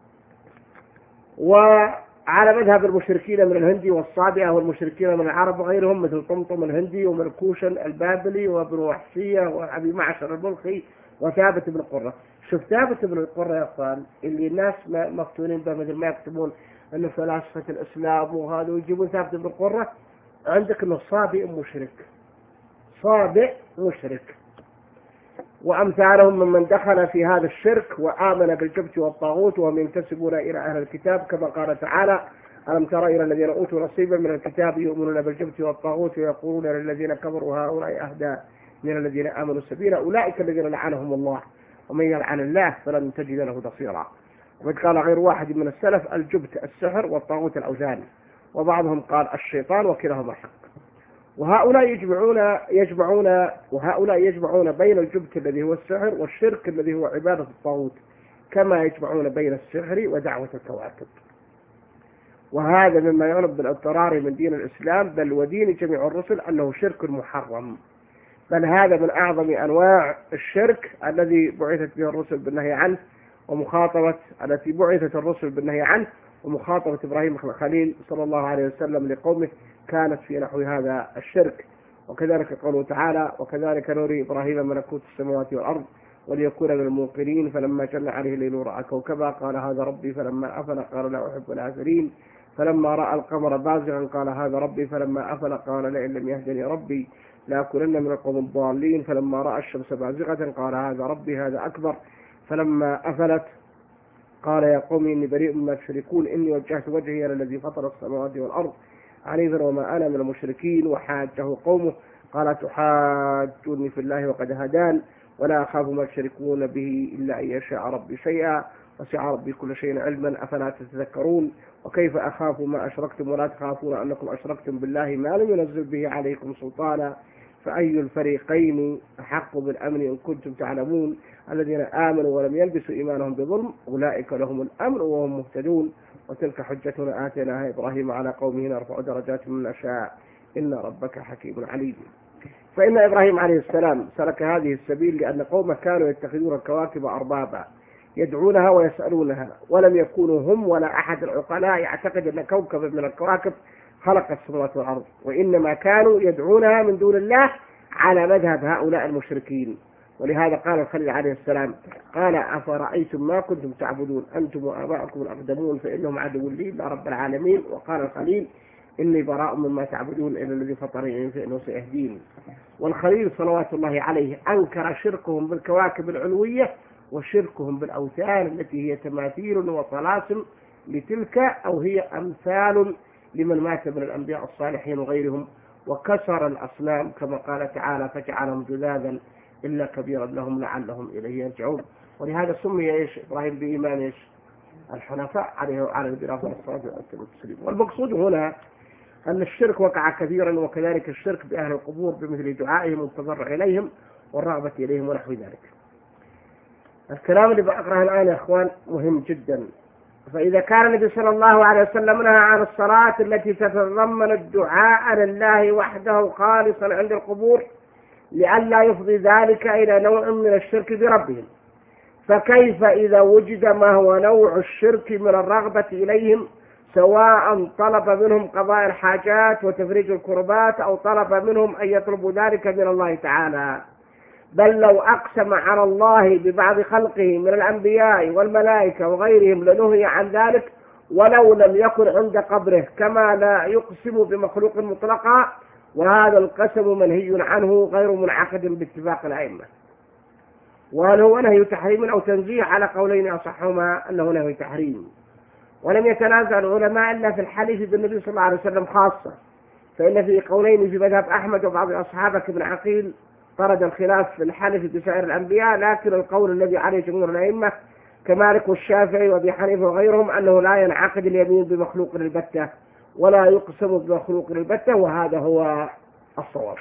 وعلى مذهب المشركين من الهندي والصابئة، والمشركين من العرب وغيرهم مثل طمطم الهندي ومركوشن البابلي وابن وحشية وأبي معشر الملخي وثابت بن قرة. شوف ثابت بن قرة يا أخوان اللي الناس مفتونين به، مثل ما يكتبون أنه فلاسفة الإسلام وهذا، ويجيبون ثابت بن قرة عندك أنه صابئ مشرك، صابئ مشرك. وأمثالهم ممن دخل في هذا الشرك وآمن بالجبت والطاغوت، وهم ينتسبون إلى أهل الكتاب، كما قال تعالى: ألم تر إلى الذين أوتوا نصيبا من الكتاب يؤمنون بالجبت والطاغوت ويقولون للذين كفروا هؤلاء أهدى من الذين آمنوا سبيلا، أولئك الذين لعنهم الله ومن يلعن الله فلن تجد له نصيرا. وقد قال غير واحد من السلف: الجبت السحر والطاغوت الأوثان، وبعضهم قال الشيطان، وكلاهما حق. وهؤلاء يجمعون يجمعون وهؤلاء يجمعون بين الجبت الذي هو السحر والشرك الذي هو عبادة الطاغوت، كما يجمعون بين السحر ودعوة الكواكب. وهذا مما يعلم بالاضطرار من دين الإسلام بل ودين جميع الرسل أنه شرك محرم، بل هذا من أعظم أنواع الشرك الذي بعثت به الرسل بالنهي عنه، ومخاطبة التي بعثت الرسل بالنهي عنه، ومخاطبة إبراهيم الخليل صلى الله عليه وسلم لقومه كانت في نحو هذا الشرك. وكذلك قوله تعالى: وكذلك نري إبراهيم ملكوت السماوات والأرض وليكون من الموقنين، فلما جن عليه الليل رأى كوكبا قال هذا ربي، فلما أفل قال لا أحب الآفلين، فلما رأى القمر بازغا قال هذا ربي، فلما أفل قال لئن لم يهدني ربي لأكونن من القوم الضالين، فلما رأى الشمس بازغة قال هذا ربي هذا أكبر، فلما أفلت قال يا قوم إني بريء مما تشركون إني وجهت وجهي للذي فطر السماوات والأرض حنيفا وما أنا من المشركين. وحاجه قومه قال تحاجوني في الله وقد هدان ولا أخاف ما تشركون به إلا أن يشاء ربي شيئا وسع ربي كل شيء علما أفلا تتذكرون. وكيف أخاف ما أشركتم ولا تخافون أنكم أشركتم بالله ما لم ينزل به عليكم سلطانا فأي الفريقين أحق بالأمن إن كنتم تعلمون. الذين آمنوا ولم يلبسوا إيمانهم بظلم أولئك لهم الأمن وهم مهتدون. وتلك حجتنا آتيناها إبراهيم على قومه نرفع درجات من نشاء إن ربك حكيم عليم. فإن إبراهيم عليه السلام سلك هذه السبيل لأن قومه كانوا يتخذون الكواكب أربابا يدعونها ويسألونها، ولم يكونوا هم ولا أحد العقلاء يعتقد أن كوكب من الكواكب خلق السماوات والأرض، وإنما كانوا يدعونها من دون الله على مذهب هؤلاء المشركين. ولهذا قال الخليل عليه السلام قال أفرأيتم ما كنتم تعبدون أنتم وآباؤكم الأقدمون فإنهم عدو لي إلا رب العالمين. وقال الخليل إني براء مما تعبدون إلا الذي فطرني فإنه سيهدين. والخليل صلوات الله عليه أنكر شركهم بالكواكب العلوية وشركهم بالأوثان التي هي تماثيل وطلاسم لتلك أو هي أمثال لمن مات من الأنبياء الصالحين وغيرهم، وكسر الأصنام كما قال تعالى فجعلهم جذاذا إلا كبيرا لهم لعلهم إليه يرجعون. ولهذا سمي إيش إبراهيم بإيمان إيش الحنفاء عليه وعلى نبينا الصلاة والسلام. والمقصود هنا أن الشرك وقع كثيرا، وكذلك الشرك بأهل القبور بمثل دعائهم والتضرع إليهم والرغبة إليهم ونحو ذلك. الكلام اللي بقرأه الآن يا أخوان مهم جدا. فإذا كان النبي صلى الله عليه وسلم نهى عن الصلاة التي تتضمن الدعاء لله وحده خالصا عند القبور لئلا يفضي ذلك إلى نوع من الشرك بربهم، فكيف إذا وجد ما هو نوع الشرك من الرغبة إليهم، سواء طلب منهم قضاء الحاجات وتفريج الكربات أو طلب منهم أن يطلبوا ذلك من الله تعالى، بل لو أقسم على الله ببعض خلقه من الأنبياء والملائكة وغيرهم لنهي عن ذلك ولو لم يكن عند قبره، كما لا يقسم بمخلوق مطلقا، وهذا القسم منهي عنه غير منعقد باتفاق الأئمة. وهل هو نهي تحريم أو تنزيه؟ على قولين أصحهما أنه نهي تحريم. ولم يتنازع العلماء إلا في الحلف بالنبي صلى الله عليه وسلم خاصة، فإن في قولين في مذهب أحمد وبعض أصحابه كابن عقيل طرد الخلاف في الحلف بسائر الأنبياء، لكن القول الذي عليه جمهور الأئمة كمالك والشافعي وأبي حنيفة وغيرهم أنه لا ينعقد اليمين بمخلوق البتة ولا يقسم بمخلوق البتة، وهذا هو الصواب.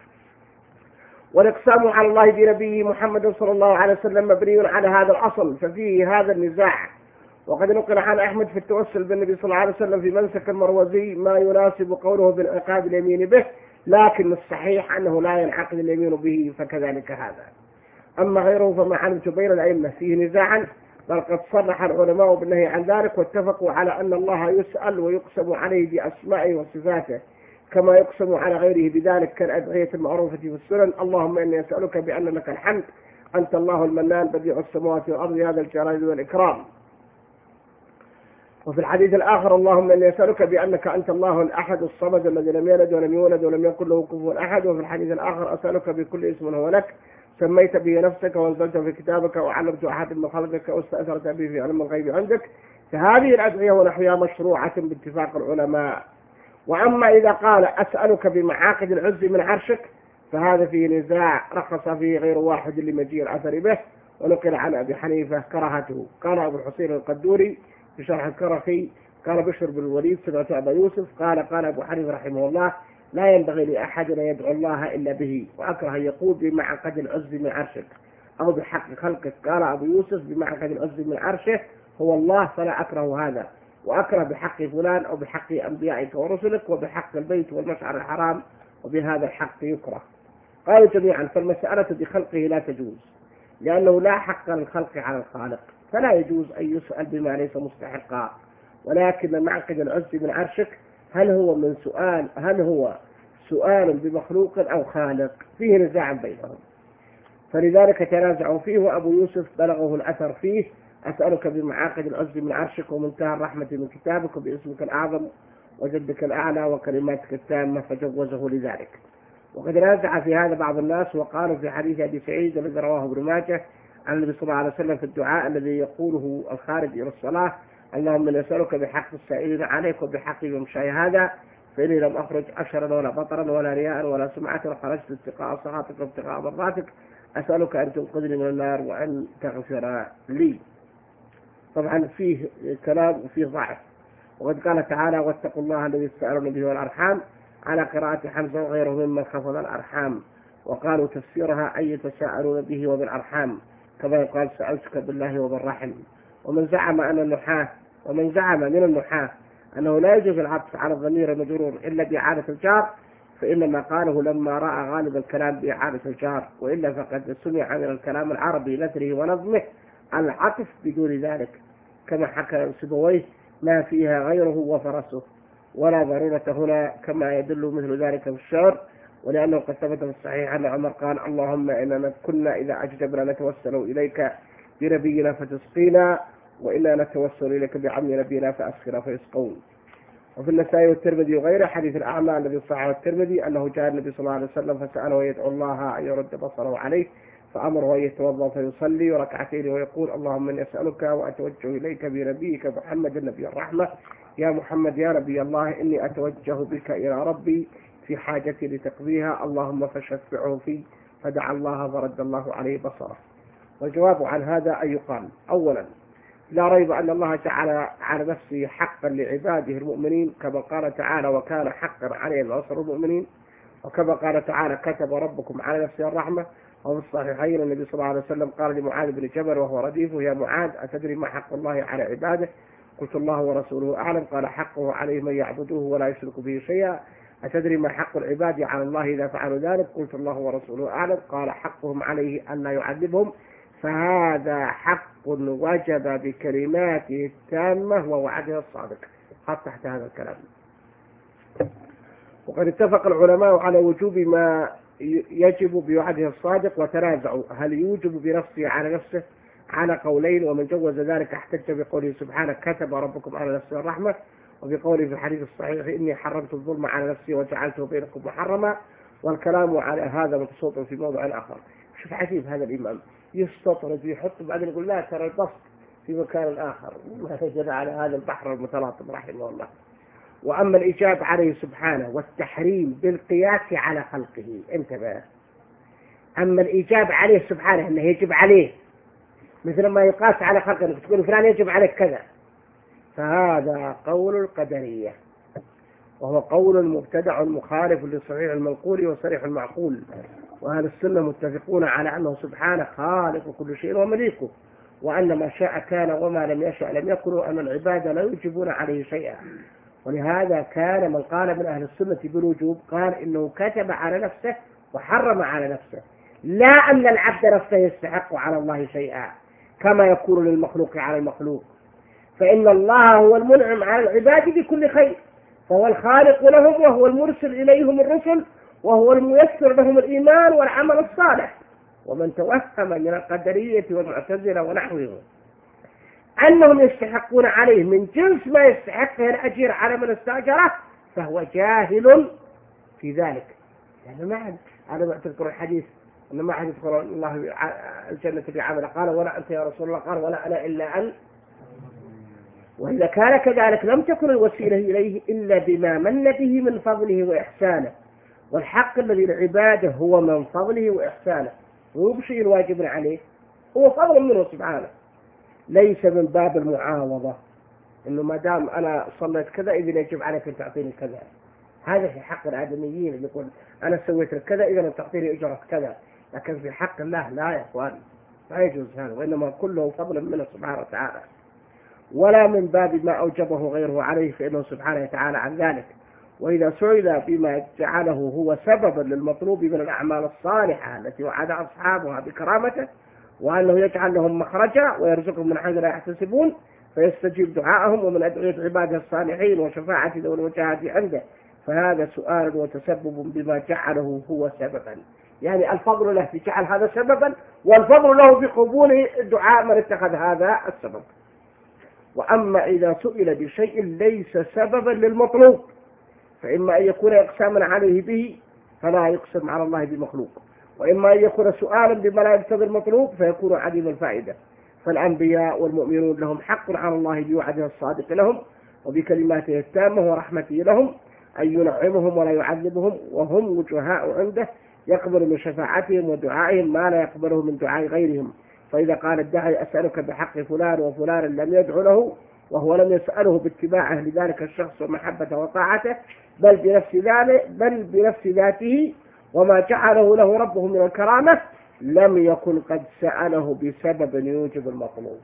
والإقسام على الله بنبيه محمد صلى الله عليه وسلم مبني على هذا الأصل، ففيه هذا النزاع. وقد نقل عن أحمد في التوسل بالنبي صلى الله عليه وسلم في منسك المروزي ما يناسب قوله بانعقاد اليمين به، لكن الصحيح أنه لا ينعقد اليمين به، فكذلك هذا. أما غيره فما علمت بين الأئمة فيه نزاعا، بل قد صرح العلماء بالنهي عن ذلك، واتفقوا على أن الله يسأل ويقسم عليه بأسمائه وصفاته كما يقسم على غيره بذلك، كالأدعية المعروفة في السنن: اللهم إني أسألك بأن لك الحمد أنت الله المنان بديع السماوات والأرض هذا الجلال والإكرام. وفي الحديث الآخر: اللهم إني أسألك بأنك أنت الله الأحد الصمد الذي لم يلد ولم يولد ولم يكن له كفوا أحد. وفي الحديث الآخر: أسألك بكل اسم هو لك سميت به نفسك وأنزلته في كتابك وعلمت أحد من خلقك واستأثرت به في علم الغيب عندك. فهذه الأدعية ونحوها مشروعة باتفاق العلماء. وأما إذا قال أسألك بمعاقد العز من عرشك فهذا فيه نزاع رخص فيه غير واحد لمجيء الأثر به، ونقل عن أبي حنيفة كراهته. قال أبو الحسين القدوري في شرح الكرخي: قال بشر بن الوليد سمعت أبا يوسف قال قال أبو حنيفة رحمه الله: لا ينبغي لأحد أن يدعو الله إلا به، وأكره أن يقول بمعقد العز من عرشك أو بحق خلقك. قال أبو يوسف: بمعقد العز من عرشه هو الله، فلا أكره هذا، وأكره بحق فلان أو بحق أنبيائك ورسلك وبحق البيت والمشعر الحرام، وبهذا الحق يكره. قالوا جميعا: فالمسألة بخلقه لا تجوز، لأنه لا حق للخلق على الخالق، فلا يجوز أن يسأل بما ليس مستحقا. ولكن معقد العز من عرشك هل هو من سؤال هل هو سؤال بمخلوق أو خالق؟ فيه نزاع بينهم، فلذلك تنازعوا فيه، وأبو يوسف بلغه الأثر فيه أسألك بمعاقد العز من عرشك ومنتهى الرحمة من كتابك وباسمك الأعظم وجدك الأعلى وكلماتك التامة، فجوزه لذلك. وقد نازع في هذا بعض الناس وقالوا في حديث أبي سعيد الذي رواه ابن ماجه عن النبي صلى الله عليه وسلم في الدعاء الذي يقوله الخارج إلى الصلاة: اللهم نسألك بحق السائلين عليك وبحق ممشاي هذا، فإني لم أخرج أشرا ولا بطرا ولا رياء ولا سمعة، وخرجت اتقاء صراطك وابتغاء مرضاتك، أسألك أن تنقذني من النار وأن تغفر لي. طبعا فيه كلام وفيه ضعف. وقد قال تعالى: واتقوا الله الذي تسألون به والأرحام، على قراءة حمزة وغيره ممن خفض الأرحام، وقالوا تفسيرها أي يتساءلون به وبالأرحام، كما يقال سألتك بالله وبالرحم. ومن زعم أن النحاة ومن زعم من النحاة أنه لا يجوز العطف على الضمير المجرور إلا بإعادة الجار، فإنما قاله لما رأى غالب الكلام بإعادة الجار، وإلا فقد سمع من الكلام العربي نثره ونظمه العطف بدون ذلك، كما حكى سيبويه: ما فيها غيره وفرسه، ولا ضرورة هنا، كما يدل مثل ذلك في الشعر. ولأنه قد ثبت في الصحيح أن عمر قال: اللهم إننا كنا إذا أجدبنا نتوسل إليك بنبينا فتسقينا، وإنا نتوسل إليك بعم نبينا فأسقنا فيسقون. وفي النسائي والترمذي وغيره حديث الأعمى الذي صححه الترمذي أنه جاء النبي صلى الله عليه وسلم فسأله يدعو الله أن يرد بصره عليه، فأمره أن يتوضأ فيصلي ركعتين ويقول: اللهم إني أسألك وأتوجه إليك بنبيك محمد النبي الرحمة، يا محمد يا نبي الله إني أتوجه بك إلى ربي في حاجتي لتقضيها، اللهم فشفعه في، فدعا الله فرد الله عليه بصره. والجواب عن هذا أن يقال: أولا، لا ريب أن الله جعل على نفسه حقا لعباده المؤمنين، كما قال تعالى: وكان حقا علينا نصر المؤمنين. وكما قال تعالى: كتب ربكم على نفسه الرحمة. وفي الصحيحين النبي صلى الله عليه وسلم قال لمعاذ بن جبل وهو رديفه: يا معاذ، أتدري ما حق الله على عباده؟ قلت: الله ورسوله أعلم. قال: حقه عليه من يعبدوه ولا يشرك به شيئا. أتدري ما حق العباد على الله إذا فعلوا ذلك؟ قلت: الله ورسوله أعلم. قال: حقهم عليه أن لا يعذبهم، فهذا حق وجب بكلماته التامة ووعده الصادق. خط تحت هذا الكلام. وقد اتفق العلماء على وجوب ما يجب بوعده الصادق، وتنازعوا هل يوجب بنفسه على نفسه على قولين، ومن جوز ذلك احتج بقوله سبحانه: كتب ربكم على نفسه الرحمة، وبقوله في الحديث الصحيح: إني حرمت الظلم على نفسي وجعلته بينكم محرما. والكلام على هذا مبسوط في موضع آخر. شوف عجيب هذا الإمام، يستطرد ويحط بعدين يقول: لا ترى البسط في مكان آخر، ما يجري على هذا البحر المتلاطم رحمه الله. وأما الإجابة عليه سبحانه والتحريم بالقياس على خلقه، انتبه، أما الإجابة عليه سبحانه أنه يجب عليه مثل ما يقاس على خلقه، أنك تقول فلان يجب عليك كذا، فهذا قول القدرية، وهو قول مبتدع مخالف لصحيح المنقول وصريح المعقول. وأهل السنة متفقون على أنه سبحانه خالق كل شيء ومليكه، وأن ما شاء كان وما لم يشأ لم يكن، وأن العباد لا يجبون عليه شيئا. ولهذا كان من قال من أهل السنة بالوجوب قال إنه كتب على نفسه وحرم على نفسه، لا أن العبد نفسه يستحق على الله شيئا كما يكون للمخلوق على المخلوق، فإن الله هو المنعم على العباد بكل خير، فهو الخالق لهم وهو المرسل إليهم الرسل، وهو الميسر لهم الإيمان والعمل الصالح. ومن توهم من القدرية والمعتزلة ونحوهم أنهم يستحقون عليه من جنس ما يستحقه الأجير على من استأجره، فهو جاهل في ذلك. يعني ما أنا ما تذكر الحديث أن ما أحد يدخل الله الجنة بعمل، قال: ولا أنت يا رسول الله؟ قال: ولا أنا إلا أن. وإذا كان كذلك لم تكن الوسيلة إليه إلا بما من به من فضله وإحسانه، والحق الذي لعباده هو من فضله وإحسانه، ويبشي الواجب عليه هو فضل منه سبحانه، ليس من باب المعاوضة، إنه ما دام أنا صليت كذا إذن يجب عليك أن تعطيني كذا. هذا في حق الآدميين اللي يقول أنا سويت كذا إذن أن تعطيني أجرة كذا، لكن في حق الله لا يا إخوان، لا يجوز هذا، وإنما كله فضل منه سبحانه وتعالى، ولا من باب ما أوجبه غيره عليه، فإنه سبحانه وتعالى عن ذلك. وإذا سئل بما جعله هو سببا للمطلوب من الأعمال الصالحة التي وعد أصحابها بكرامته، وأنه يجعل لهم مخرجا ويرزقهم من حيث لا يحتسبون، فيستجيب دعاءهم ومن أدعية عباده الصالحين وشفاعة ذوي الوجاهة عنده، فهذا سؤال وتسبب بما جعله هو سببا. يعني الفضل له في جعل هذا سببا، والفضل له في قبول الدعاء من اتخذ هذا السبب. وأما إذا سئل بشيء ليس سببا للمطلوب فإما أن يكون إقساما عليه به فلا يقسم على الله بمخلوق، وإما أن يكون سؤالا بما لا يقتضي المطلوب فيكون عديم الفائدة. فالأنبياء والمؤمنون لهم حق على الله بوعده الصادق لهم وبكلماته التامة ورحمته لهم أن ينعمهم ولا يعذبهم، وهم وجهاء عنده يقبل من شفاعتهم ودعائهم ما لا يقبله من دعاء غيرهم. فإذا قال الداعي أسألك بحق فلان وفلان لم يدعو له وهو لم يسأله باتباعه لذلك الشخص ومحبته وطاعته بل بنفس ذلك بل بنفس ذاته وما جعله له ربه من الكرامة لم يكن قد سأله بسبب يوجب المطلوب.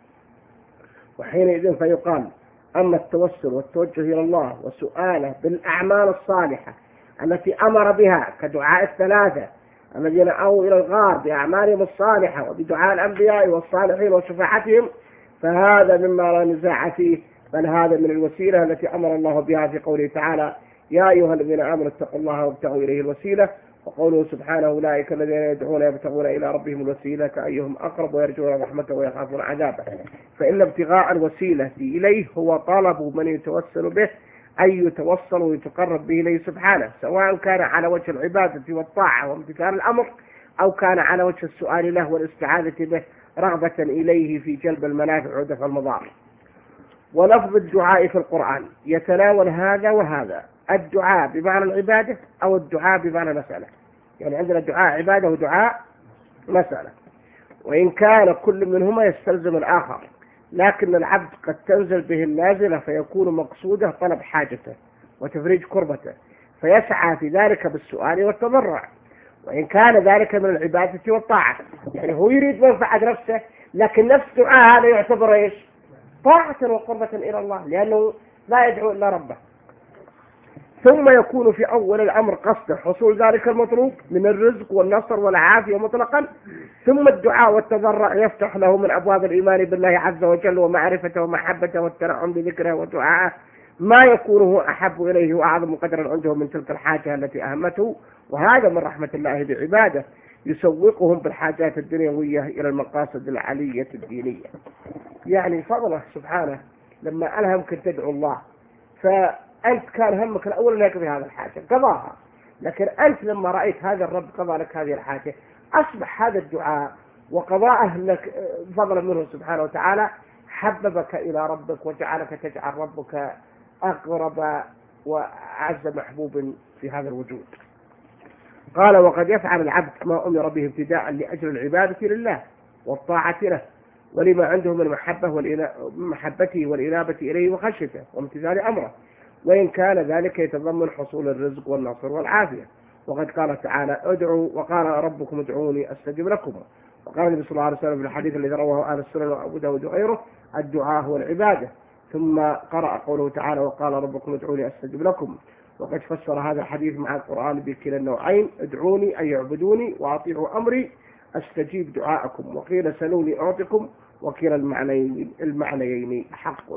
وحينئذ فيقال أما التوسل والتوجه إلى الله وسؤاله بالأعمال الصالحة التي أمر بها كدعاء الثلاثة الذين أووا إلى الغار بأعمالهم الصالحة وبدعاء الأنبياء والصالحين وشفاعتهم فهذا مما لا نزاع فيه، بل هذا من الوسيلة التي أمر الله بها في قوله تعالى يا أيها الذين آمنوا اتقوا الله وابتغوا إليه الوسيلة، وقوله سبحانه أولئك الذين يدعون يبتغون إلى ربهم الوسيلة أيهم أقرب ويرجون رحمته ويخافون عذابه. فإن ابتغاء الوسيلة إليه هو طلب من يتوسل به أن يتوصل ويتقرب به إليه سبحانه، سواء كان على وجه العبادة والطاعة وامتثال الأمر أو كان على وجه السؤال له والاستعاذة به رغبة إليه في جلب المنافع ودفع المضار. ولفظ الدعاء في القرآن يتناول هذا وهذا، الدعاء بمعنى العبادة أو الدعاء بمعنى مسألة. يعني عندنا دعاء عبادة ودعاء مسألة، وإن كان كل منهما يستلزم الآخر، لكن العبد قد تنزل به النازلة فيكون مقصوده طلب حاجته وتفريج كربته فيسعى في ذلك بالسؤال والتضرع، وإن كان ذلك من العبادة والطاعة. يعني هو يريد منفعة نفسه لكن نفس دعاء هذا يعتبر إيش؟ طاعة وقربة إلى الله لأنه لا يدعو إلا ربه. ثم يكون في أول الأمر قصد حصول ذلك المطلوب من الرزق والنصر والعافية مطلقا، ثم الدعاء والتضرع يفتح له من أبواب الإيمان بالله عز وجل ومعرفته ومحبته والتنعم بذكره ودعائه ما يكون هو أحب إليه وأعظم قدرا عنده من تلك الحاجة التي أهمته. وهذا من رحمة الله بعباده يسوقهم بالحاجات الدنيوية إلى المقاصد العلية الدينية. يعني فضله سبحانه لما ألهمك تدعو الله فأنت كان همك الأول أن يقضي هذه الحاجة قضاها، لكن أنت لما رأيت هذا الرب قضى لك هذه الحاجة أصبح هذا الدعاء وقضاءه لك فضلا منه سبحانه وتعالى حببك إلى ربك وجعلك تجعل ربك أقرب وأعز محبوب في هذا الوجود. قال وقد يفعل العبد ما أمر به ابتداء لأجل العبادة لله والطاعة له ولما عنده من محبة محبته والإنابة إليه وخشيته وامتثال أمره، وإن كان ذلك يتضمن حصول الرزق والنصر والعافية. وقد قال تعالى ادعوا وقال ربكم ادعوني أستجب لكم. وقال النبي صلى الله عليه وسلم في الحديث الذي رواه أهل السنن وأبو داود وغيره الدعاء هو العبادة. ثم قرأ قوله تعالى وقال ربكم ادعوني أستجب لكم. وقد فسر هذا الحديث مع القرآن بكلا النوعين ادعوني أي يعبدوني وأطيعوا أمري أستجيب دعاءكم، وقيل سلوني أعطكم، وكلا المعنيين, المعنيين حق.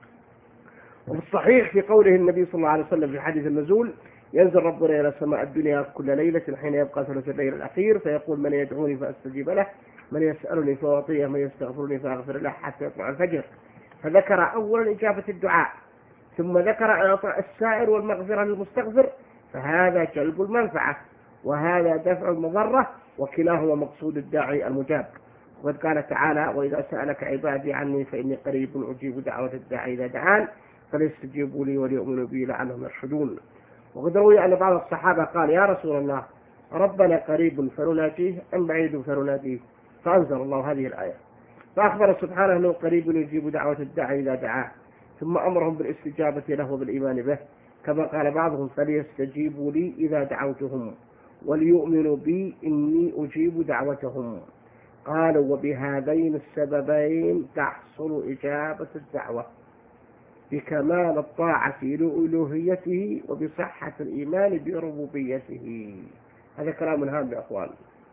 وفي الصحيح في قوله النبي صلى الله عليه وسلم في حديث النزول ينزل ربنا إلى سماء الدنيا كل ليلة حين يبقى ثلث الليل الأخير فيقول من يدعوني فأستجيب له من يسألني فأعطيه من يستغفرني فأغفر له حتى يطلع الفجر. فذكر أولا إجابة الدعاء ثم ذكر إعطاء السائر والمغفرة للمستغفر، فهذا جلب المنفعة وهذا دفع المضرة وكلاهما مقصود الداعي المجاب. وقد قال تعالى وإذا سألك عبادي عني فإني قريب أجيب دعوة الداعي إذا دعان فليستجيبوا لي وليؤمنوا بي لعلهم يرشدون. وقد روي أن بعض الصحابة قال يا رسول الله ربنا قريب فنناجيه أم بعيد فنناديه، فأنزل الله هذه الآية فأخبر سبحانه أنه قريب يجيب دعوة الداعي إذا دعاه، ثم أمرهم بالاستجابة له وبالإيمان به كما قال بعضهم فليستجيبوا لي إذا دعوتهم وليؤمنوا بي إني أجيب دعوتهم. قالوا وبهذين السببين تحصل إجابة الدعوة بكمال الطاعة لألوهيته وبصحة الإيمان بربوبيته. هذا كلام هام يا أخوان.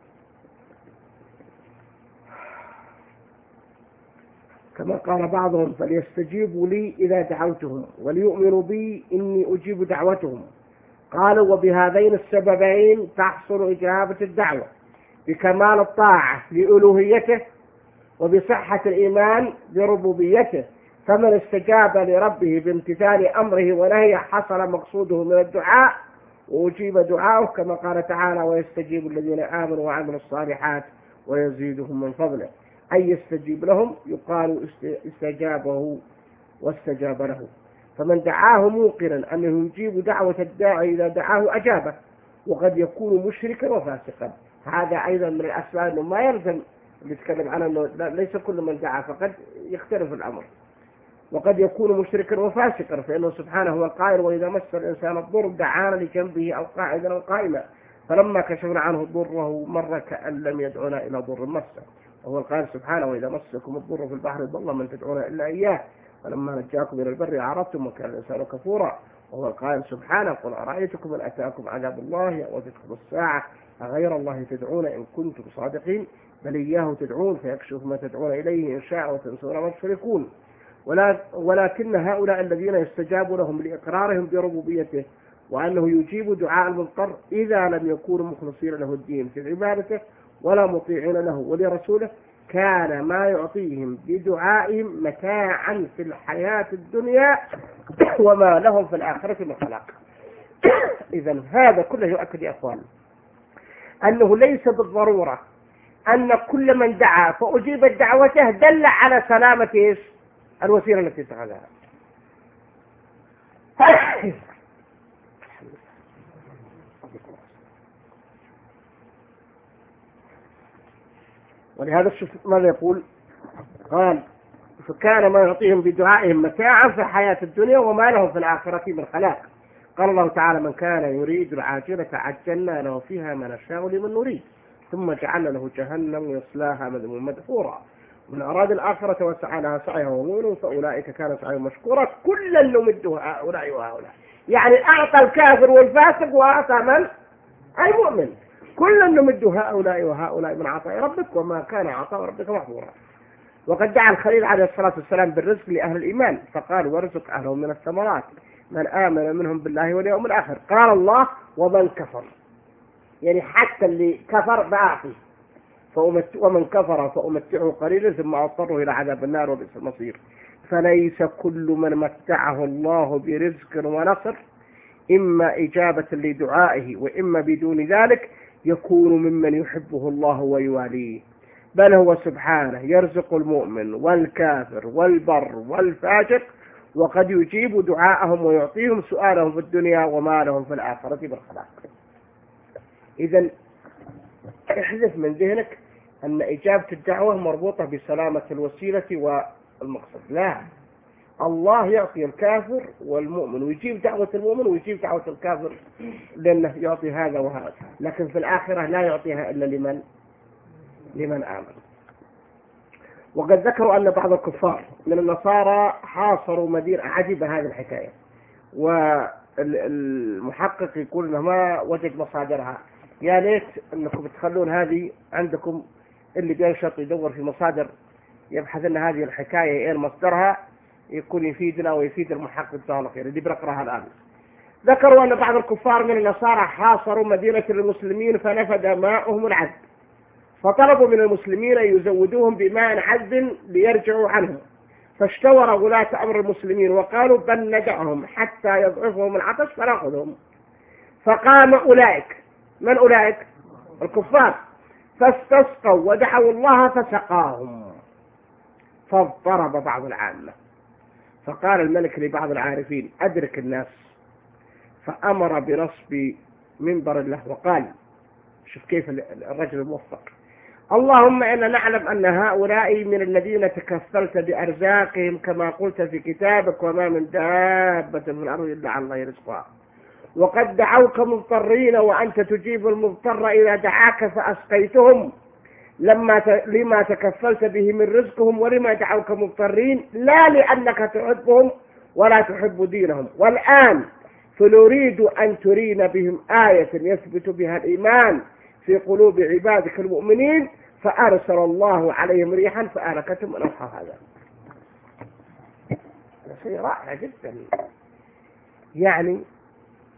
كما قال بعضهم فليستجيبوا لي إذا دعوتهم وليؤمنوا بي إني أجيب دعوتهم. قالوا وبهذين السببين تحصل إجابة الدعوة بكمال الطاعة لألوهيته وبصحة الإيمان بربوبيته. فمن استجاب لربه بامتثال أمره ونهيه حصل مقصوده من الدعاء وأجيب دعاؤه، كما قال تعالى ويستجيب الذين آمنوا وعملوا الصالحات ويزيدهم من فضله، أي يستجيب لهم يقال استجابه واستجاب له. فمن دعاه موقنا أنه يجيب دعوة الداعي إذا دعاه أجابه، وقد يكون مشركا وفاسقا. هذا أيضا من الأسباب أنه ما يلزم اللي يتكلم عنه أنه ليس كل من دعا، فقد يختلف الأمر، وقد يكون مشركا وفاسقا، فإنه سبحانه هو القائل وإذا مس الإنسان الضر دعانا لجنبه أو قاعدا أو قائما فلما كشفنا عنه ضره مر كأن لم يدعنا إلى ضر مسه. وهو القائل سبحانه وإذا مسكم الضر في البحر ضل من تدعون إلا إياه فلما نجاكم إلى البر عرفتم وكان الإنسان كفورا. وهو القائل سبحانه قل أرأيتكم إن أتاكم عذاب الله يأوذتكم الساعة أغير الله تدعون إن كنتم صادقين بل إياه تدعون فيكشف ما تدعون إليه إن شاء وتنسون ما تشركون. ولكن هؤلاء الذين يستجاب لهم لإقرارهم بربوبيته وأنه يجيب دعاء المضطر إذا لم يكونوا مخلصين له الدين في عبادته ولا مطيعين له ولرسوله كان ما يعطيهم بدعائهم متاعا في الحياة الدنيا وما لهم في الآخرة من خلاق. إذن هذا كله يؤكد يا أخوان أنه ليس بالضرورة أن كل من دعا فأجيبت دعوته دل على سلامة الوسيلة التي اتخذها. ولهذا شوف ماذا يقول، قال فكان ما يعطيهم بدعائهم متاعا في الحياة الدنيا وما لهم في الآخرة من خلاق. قال الله تعالى من كان يريد العاجلة عجلنا له فيها ما نشاء لمن نريد ثم جعلنا له جهنم يصلاها مذموما مدحورا من أراد الآخرة وسعى لها سعيها ومؤمن فأولئك كان سعيهم مشكورا كلا نمد هؤلاء وهؤلاء. يعني أعطى الكافر والفاسق وأعطى من؟ المؤمن. كلا نمد هؤلاء وهؤلاء من عطاء ربك وما كان عطاء ربك محظورا. وقد دعا الخليل عليه الصلاة والسلام بالرزق لأهل الإيمان فقال وارزق أهلهم من الثمرات من آمن منهم بالله واليوم الآخر. قال الله ومن كفر، يعني حتى اللي كفر بأعطيه ومن كفر فأمتعه قليلا ثم أضطره إلى عذاب النار وبئس المصير. فليس كل من متعه الله برزق ونصر إما إجابة لدعائه وإما بدون ذلك يكون ممن يحبه الله ويواليه، بل هو سبحانه يرزق المؤمن والكافر والبر والفاجر وقد يجيب دعاءهم ويعطيهم سؤالهم في الدنيا وما لهم في الآخرة بالخلاق. إذن احذف من ذهنك أن إجابة الدعوة مربوطة بسلامة الوسيلة والمقصد. لا، الله يعطي الكافر والمؤمن ويجيب دعوة المؤمن ويجيب دعوة الكافر لأنه يعطي هذا وهذا، لكن في الآخرة لا يعطيها إلا لمن لمن آمن. وقد ذكروا أن بعض الكفار من النصارى حاصروا مدينة. عجيبة هذه الحكاية، والمحقق يقول أنه ما وجد مصادرها. يا ليت أنكم تخلون هذه عندكم، اللي بينشط يدور في مصادر يبحث أن هذه الحكاية إيه مصدرها يكون يفيدنا ويفيد المحقق جزاه الله خير اللي بنقرأها الآن. ذكروا أن بعض الكفار من النصارى حاصروا مدينة المسلمين فنفد ماؤهم العذب فطلبوا من المسلمين أن يزودوهم بماء عذب ليرجعوا عنهم، فاشتور ولاة أمر المسلمين وقالوا بل ندعهم حتى يضعفهم العطش فنأخذهم. فقام أولئك، من أولئك؟ الكفار، فاستسقوا ودعوا الله فسقاهم. فاضطرب بعض العامة فقال الملك لبعض العارفين أدرك الناس، فأمر بنصب منبر له وقال، شوف كيف الرجل الموفق، اللهم إنا نعلم أن هؤلاء من الذين تكفلت بأرزاقهم كما قلت في كتابك وما من دابة في الأرض إلا على الله رزقها، وقد دعوك مضطرين وأنت تجيب المضطر إذا دعاك فأسقيتهم لما ت... لما تكفلت به من رزقهم ولما دعوك مضطرين لا لأنك تحبهم ولا تحب دينهم، والآن فنريد أن ترينا بهم آية يثبت بها الإيمان في قلوب عبادك المؤمنين فأرسل الله عليهم ريحا فأهلكتهم من أوحى. هذا شيء رائع جدا. يعني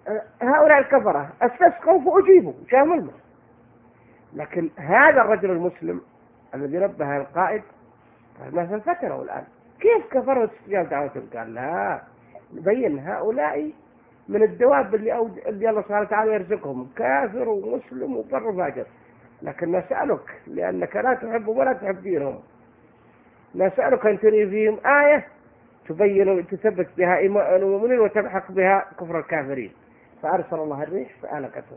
هؤلاء الكفرة استسقوا فأجيبوا جاءهم الماء. لكن هذا الرجل المسلم الذي نبه القائد الناس فتروا الآن كيف كفروا استجاب دعوتهم؟ قال لا، نبين هؤلاء من الدواب اللي, أو... اللي الله سبحانه وتعالى يرزقهم كافر ومسلم وبر وفاجر، لكن نسألك لأنك لا تحب ولا تحب دينهم، نسألك أن تري فيهم آية تبين تثبت بها إيمان المؤمنين وتمحق بها كفر الكافرين. فأرسل الله الريح فأهلكتهم.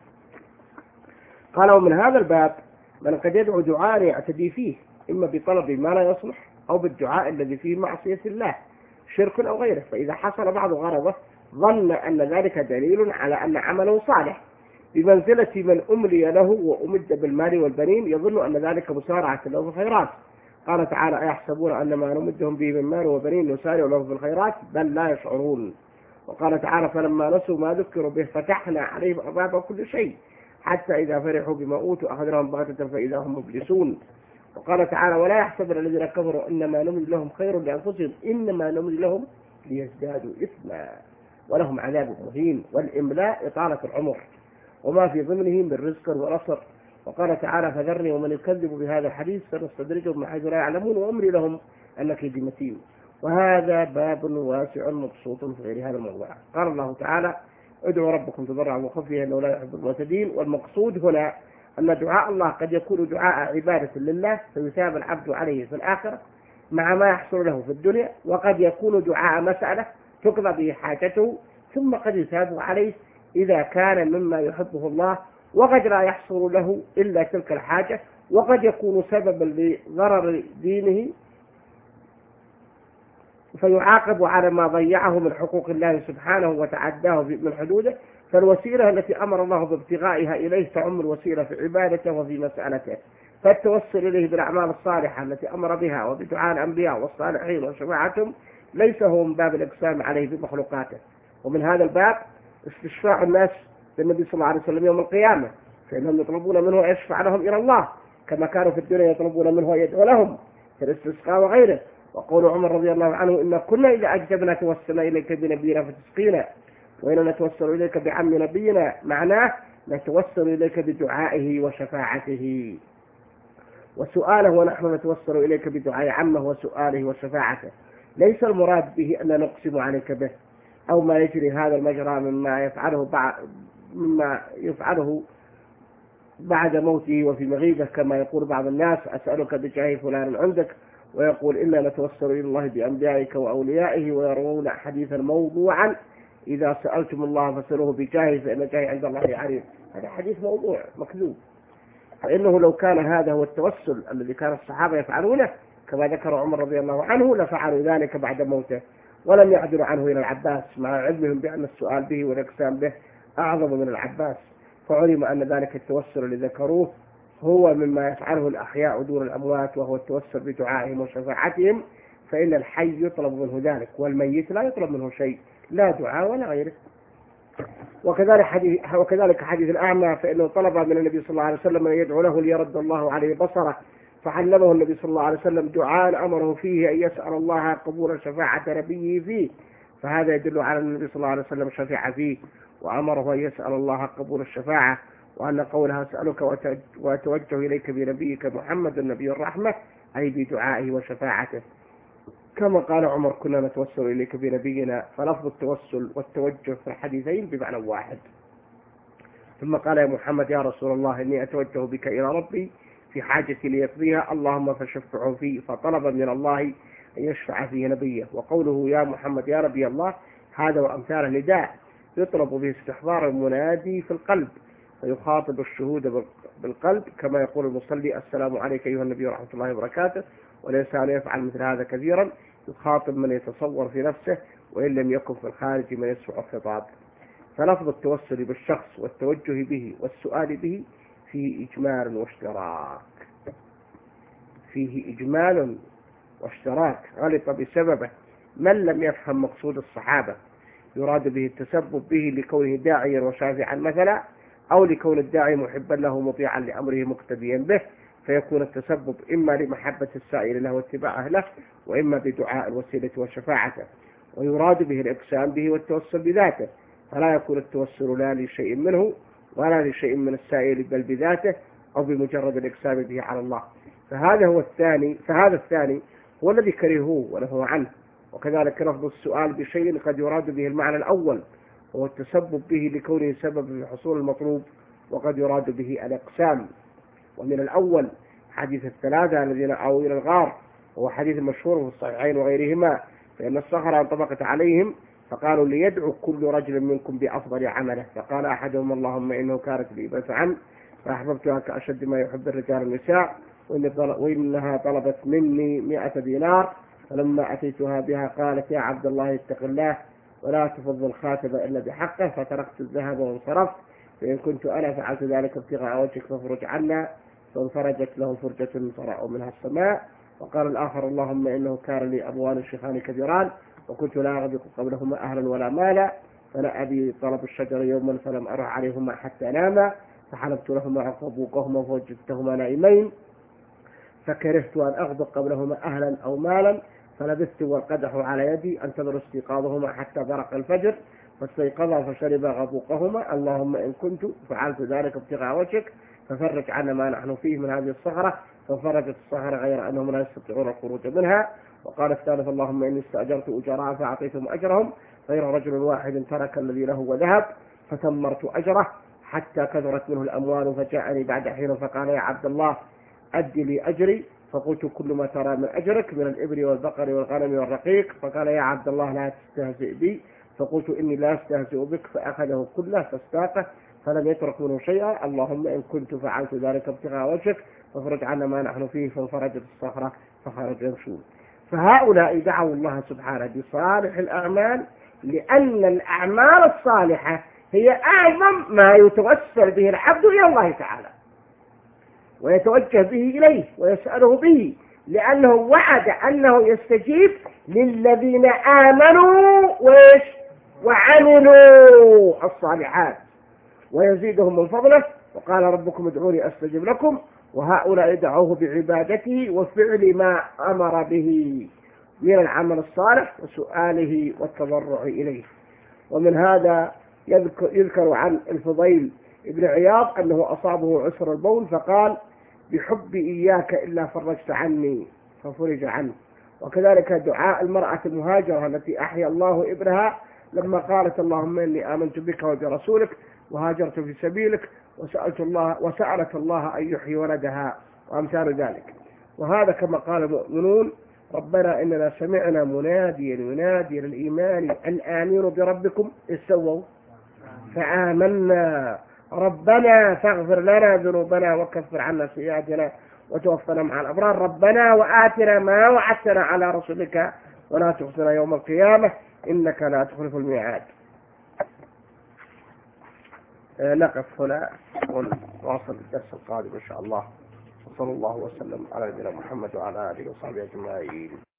قال ومن هذا الباب من قد يدعو دعاء يعتدي فيه، إما بطلب ما لا يصلح أو بالدعاء الذي فيه معصية الله شرك أو غيره، فإذا حصل بعض غرضه ظن أن ذلك دليل على أن عمله صالح بمنزلة من أملي له وأمد بالمال والبنين يظن أن ذلك مسارعة له في الخيرات. قال تعالى أيحسبون أن ما نمدهم به من مال وبنين نسارع له في الخيرات بل لا يشعرون. وقال تعالى فلما نسوا ما ذكروا به فتحنا عليهم أبواب كل شيء حتى إذا فرحوا بما أوتوا أخذناهم بغتة فإذا هم مبلسون. وقال تعالى ولا يحسبن الذين كفروا إنما نملي لهم خير لأنفسهم إنما نملي لهم ليزدادوا إثما ولهم عذاب مهين. والإملاء إطالة العمر وما في ضمنه من رزق ونصر. وقال تعالى فذرني ومن يكذب بهذا الحديث سنستدرجهم من حيث لا يعلمون وأمري لهم أن كيدي متين. وهذا باب واسع مبسوط في غير هذا الموضوع. قال الله تعالى ادعوا ربكم تضرعا وخفيا انه لا يحب المعتدين. والمقصود هنا ان دعاء الله قد يكون دعاء عباده لله فيثاب العبد عليه في الاخره مع ما يحصل له في الدنيا، وقد يكون دعاء مساله تقضى به حاجته ثم قد يثاب عليه اذا كان مما يحبه الله، وقد لا يحصل له الا تلك الحاجه، وقد يكون سببا لضرر دينه فيعاقب على ما ضيعه من حقوق الله سبحانه وتعداه من حدوده. فالوسيلة التي أمر الله بابتغائها إليه تعم الوسيلة في عبادته وفي مسألته، فالتوسل إليه بالأعمال الصالحة التي أمر بها وبدعاء الأنبياء والصالحين وشفاعتهم ليس هو من باب الإقسام عليه بمخلوقاته. ومن هذا الباب استشفاع الناس بالنبي صلى الله عليه وسلم يوم القيامة، فإنهم يطلبون منه أن يشفع لهم إلى الله كما كانوا في الدنيا يطلبون منه أن يدعو لهم في الاستسقاء وغيره. وقول عمر رضي الله عنه إن كنا إذا أجدبنا توسلنا إليك بنبينا فتسقينا، وإن نتوسل إليك بعم نبينا معناه نتوسل إليك بدعائه وشفاعته وسؤاله، ونحن نتوسل إليك بدعاء عمه وسؤاله وشفاعته. ليس المراد به أن نقسم عليك به أو ما يجري هذا المجرى مما يفعله بعد مما يفعله بعد موته وفي مغيبه كما يقول بعض الناس أسألك بجاه فلان عندك، ويقول إنا نتوسل إلى الله بأنبيائك وأوليائه، ويروون حديثا موضوعا إذا سألتم الله فسألوه بجاهه فإن جاهه عند الله عريض. هذا حديث موضوع مكذوب، فإنه لو كان هذا هو التوسل الذي كان الصحابة يفعلونه كما ذكر عمر رضي الله عنه لفعلوا ذلك بعد موته ولم يعدلوا عنه إلى العباس مع علمهم بأن السؤال به والإقسام به أعظم من العباس، فعلم أن ذلك التوسل الذي ذكروه هو مما يفعله الأحياء دون الأموات، وهو التوسل بدعائهم وشفاعتهم، فإن الحي يطلب منه ذلك والميت لا يطلب منه شيء لا دعاء ولا غيره. وكذلك حديث, وكذلك حديث الأعمى فإنه طلب من النبي صلى الله عليه وسلم أن يدعو له ليرد الله عليه بصره، فعلمه النبي صلى الله عليه وسلم دعاء أمره فيه أن يسأل الله قبول شفاعة نبيه فيه، فهذا يدل على أن النبي صلى الله عليه وسلم شفع فيه وأمره أن يسأل الله قبول الشفاعة، وأن قولها أسألك وأتوجه إليك بنبيك محمد النبي الرحمة أي بدعائه وشفاعته، كما قال عمر كنا نتوسل إليك بنبينا، فلفظ التوسل والتوجه في الحديثين بمعنى واحد. ثم قال يا محمد يا رسول الله إني أتوجه بك إلى ربي في حاجتي ليقضيها اللهم فشفعه فيه، فطلب من الله أن يشفع فيه نبيه. وقوله يا محمد يا نبي الله هذا وأمثاله نداء يطلب به استحضار المنادي في القلب، فيخاطب الشهود بالقلب كما يقول المصلي السلام عليك أيها النبي ورحمة الله وبركاته، والإنسان يفعل مثل هذا كثيرا، يخاطب من يتصور في نفسه وإن لم يكن في الخارج من يسمع الخطاب. فلفظ التوسل بالشخص والتوجه به والسؤال به فيه إجمال واشتراك، فيه إجمال واشتراك غلط بسببه من لم يفهم مقصود الصحابة، يراد به التسبب به لكونه داعيا وشافعا مثلا، أو لكون الداعي محبا له مطيعا لأمره مقتديا به، فيكون التسبب إما لمحبة السائل له واتباعه له، وإما بدعاء الوسيلة وشفاعته. ويراد به الإقسام به والتوسل بذاته، فلا يكون التوسل لا لشيء منه ولا لشيء من السائل بل بذاته أو بمجرد الإقسام به على الله. فهذا هو الثاني فهذا الثاني هو الذي كرهوه ونهوا عنه. وكذلك رفض السؤال بشيء قد يراد به المعنى الأول وهو التسبب به لكونه سبب في حصول المطلوب، وقد يراد به الإقسام. ومن الأول حديث الثلاثة الذين آووا إلى الغار، وهو حديث مشهور في الصحيحين وغيرهما، فإن الصخرة انطبقت عليهم فقالوا ليدعو كل رجل منكم بأفضل عمله، فقال أحدهم اللهم إنه كانت لي بيت عن فأحببتها كأشد ما يحب الرجال النساء، وإنها طلبت مني مئة دينار، فلما أتيتها بها قالت يا عبد الله اتق الله ولا تفض الخاتم إلا بحقه، فتركت الذهب وانصرفت، فإن كنت أنا فعلت ذلك ابتغاء وجهك فافرج عنا، فانفرجت له فرجة فرأوا منها السماء. وقال الآخر اللهم إنه كان لي أبوان شيخان كبيران وكنت لا أغبق قبلهما أهلا ولا مالا، فلا أبي طلب الشجر يوما فلم أره عليهما حتى ناما، فحلبت لهما عقبوقهما فوجدتهما نائمين، فكرهت أن أغبق قبلهما أهلا أو مالا، فلبثت والقدح على يدي أنتظر استيقاظهما حتى برق الفجر، فاستيقظا فشرب غبوقهما، اللهم إن كنت فعلت ذلك ابتغاء وجهك ففرج عنا ما نحن فيه من هذه الصخرة، ففرجت الصخرة غير أنهم لا يستطيعون الخروج منها. وقال الثالث اللهم إني استأجرت أجراء فأعطيتهم أجرهم غير رجل واحد ترك الذي له وذهب، فثمرت أجره حتى كثرت منه الأموال، فجاءني بعد حين فقال يا عبد الله أدي لي أجري، فقلت كل ما ترى من أجرك من الإبل والبقر والغنم والرقيق، فقال يا عبد الله لا تستهزئ بي، فقلت إني لا أستهزئ بك، فأخذه كله فاستاقه فلم يترك منه شيئا، اللهم إن كنت فعلت ذلك ابتغاء وجهك فافرج عنا ما نحن فيه، فانفرجت الصخرة فخرج يمشون. فهؤلاء دعوا الله سبحانه بصالح الأعمال، لأن الأعمال الصالحة هي أعظم ما يتوسل به العبد إلى الله تعالى ويتوجه به إليه ويسأله به، لأنه وعد أنه يستجيب للذين آمنوا وإيش وعملوا الصالحات ويزيدهم من فضله، وقال ربكم ادعوني أستجب لكم. وهؤلاء دعوه بعبادته وفعل ما أمر به من العمل الصالح وسؤاله والتضرع إليه. ومن هذا يذكر, يذكر عن الفضيل ابن عياض أنه أصابه عسر البول فقال بحب إياك إلا فرجت عني ففرج عنه. وكذلك دعاء المرأة المهاجرة التي أحيا الله ابنها لما قالت اللهم إني آمنت بك وبرسولك وهاجرت في سبيلك وسألت الله وسألت الله أن يحيي ولدها وأمثال ذلك. وهذا كما قال المؤمنون ربنا إننا سمعنا مناديا ينادي للإيمان أن آمنوا بربكم استووا فآمنا ربنا فاغفر لنا ذنوبنا وكفر عنا سيئاتنا وتوفنا مع الأبرار ربنا وآتنا ما وعدتنا على رسولك ولا تخزنا يوم القيامة إنك لا تخلف الميعاد. نقف هنا ونواصل الدرس القادم إن شاء الله. صلى الله وسلم على نبينا محمد وعلى آله وصحبه أجمعين.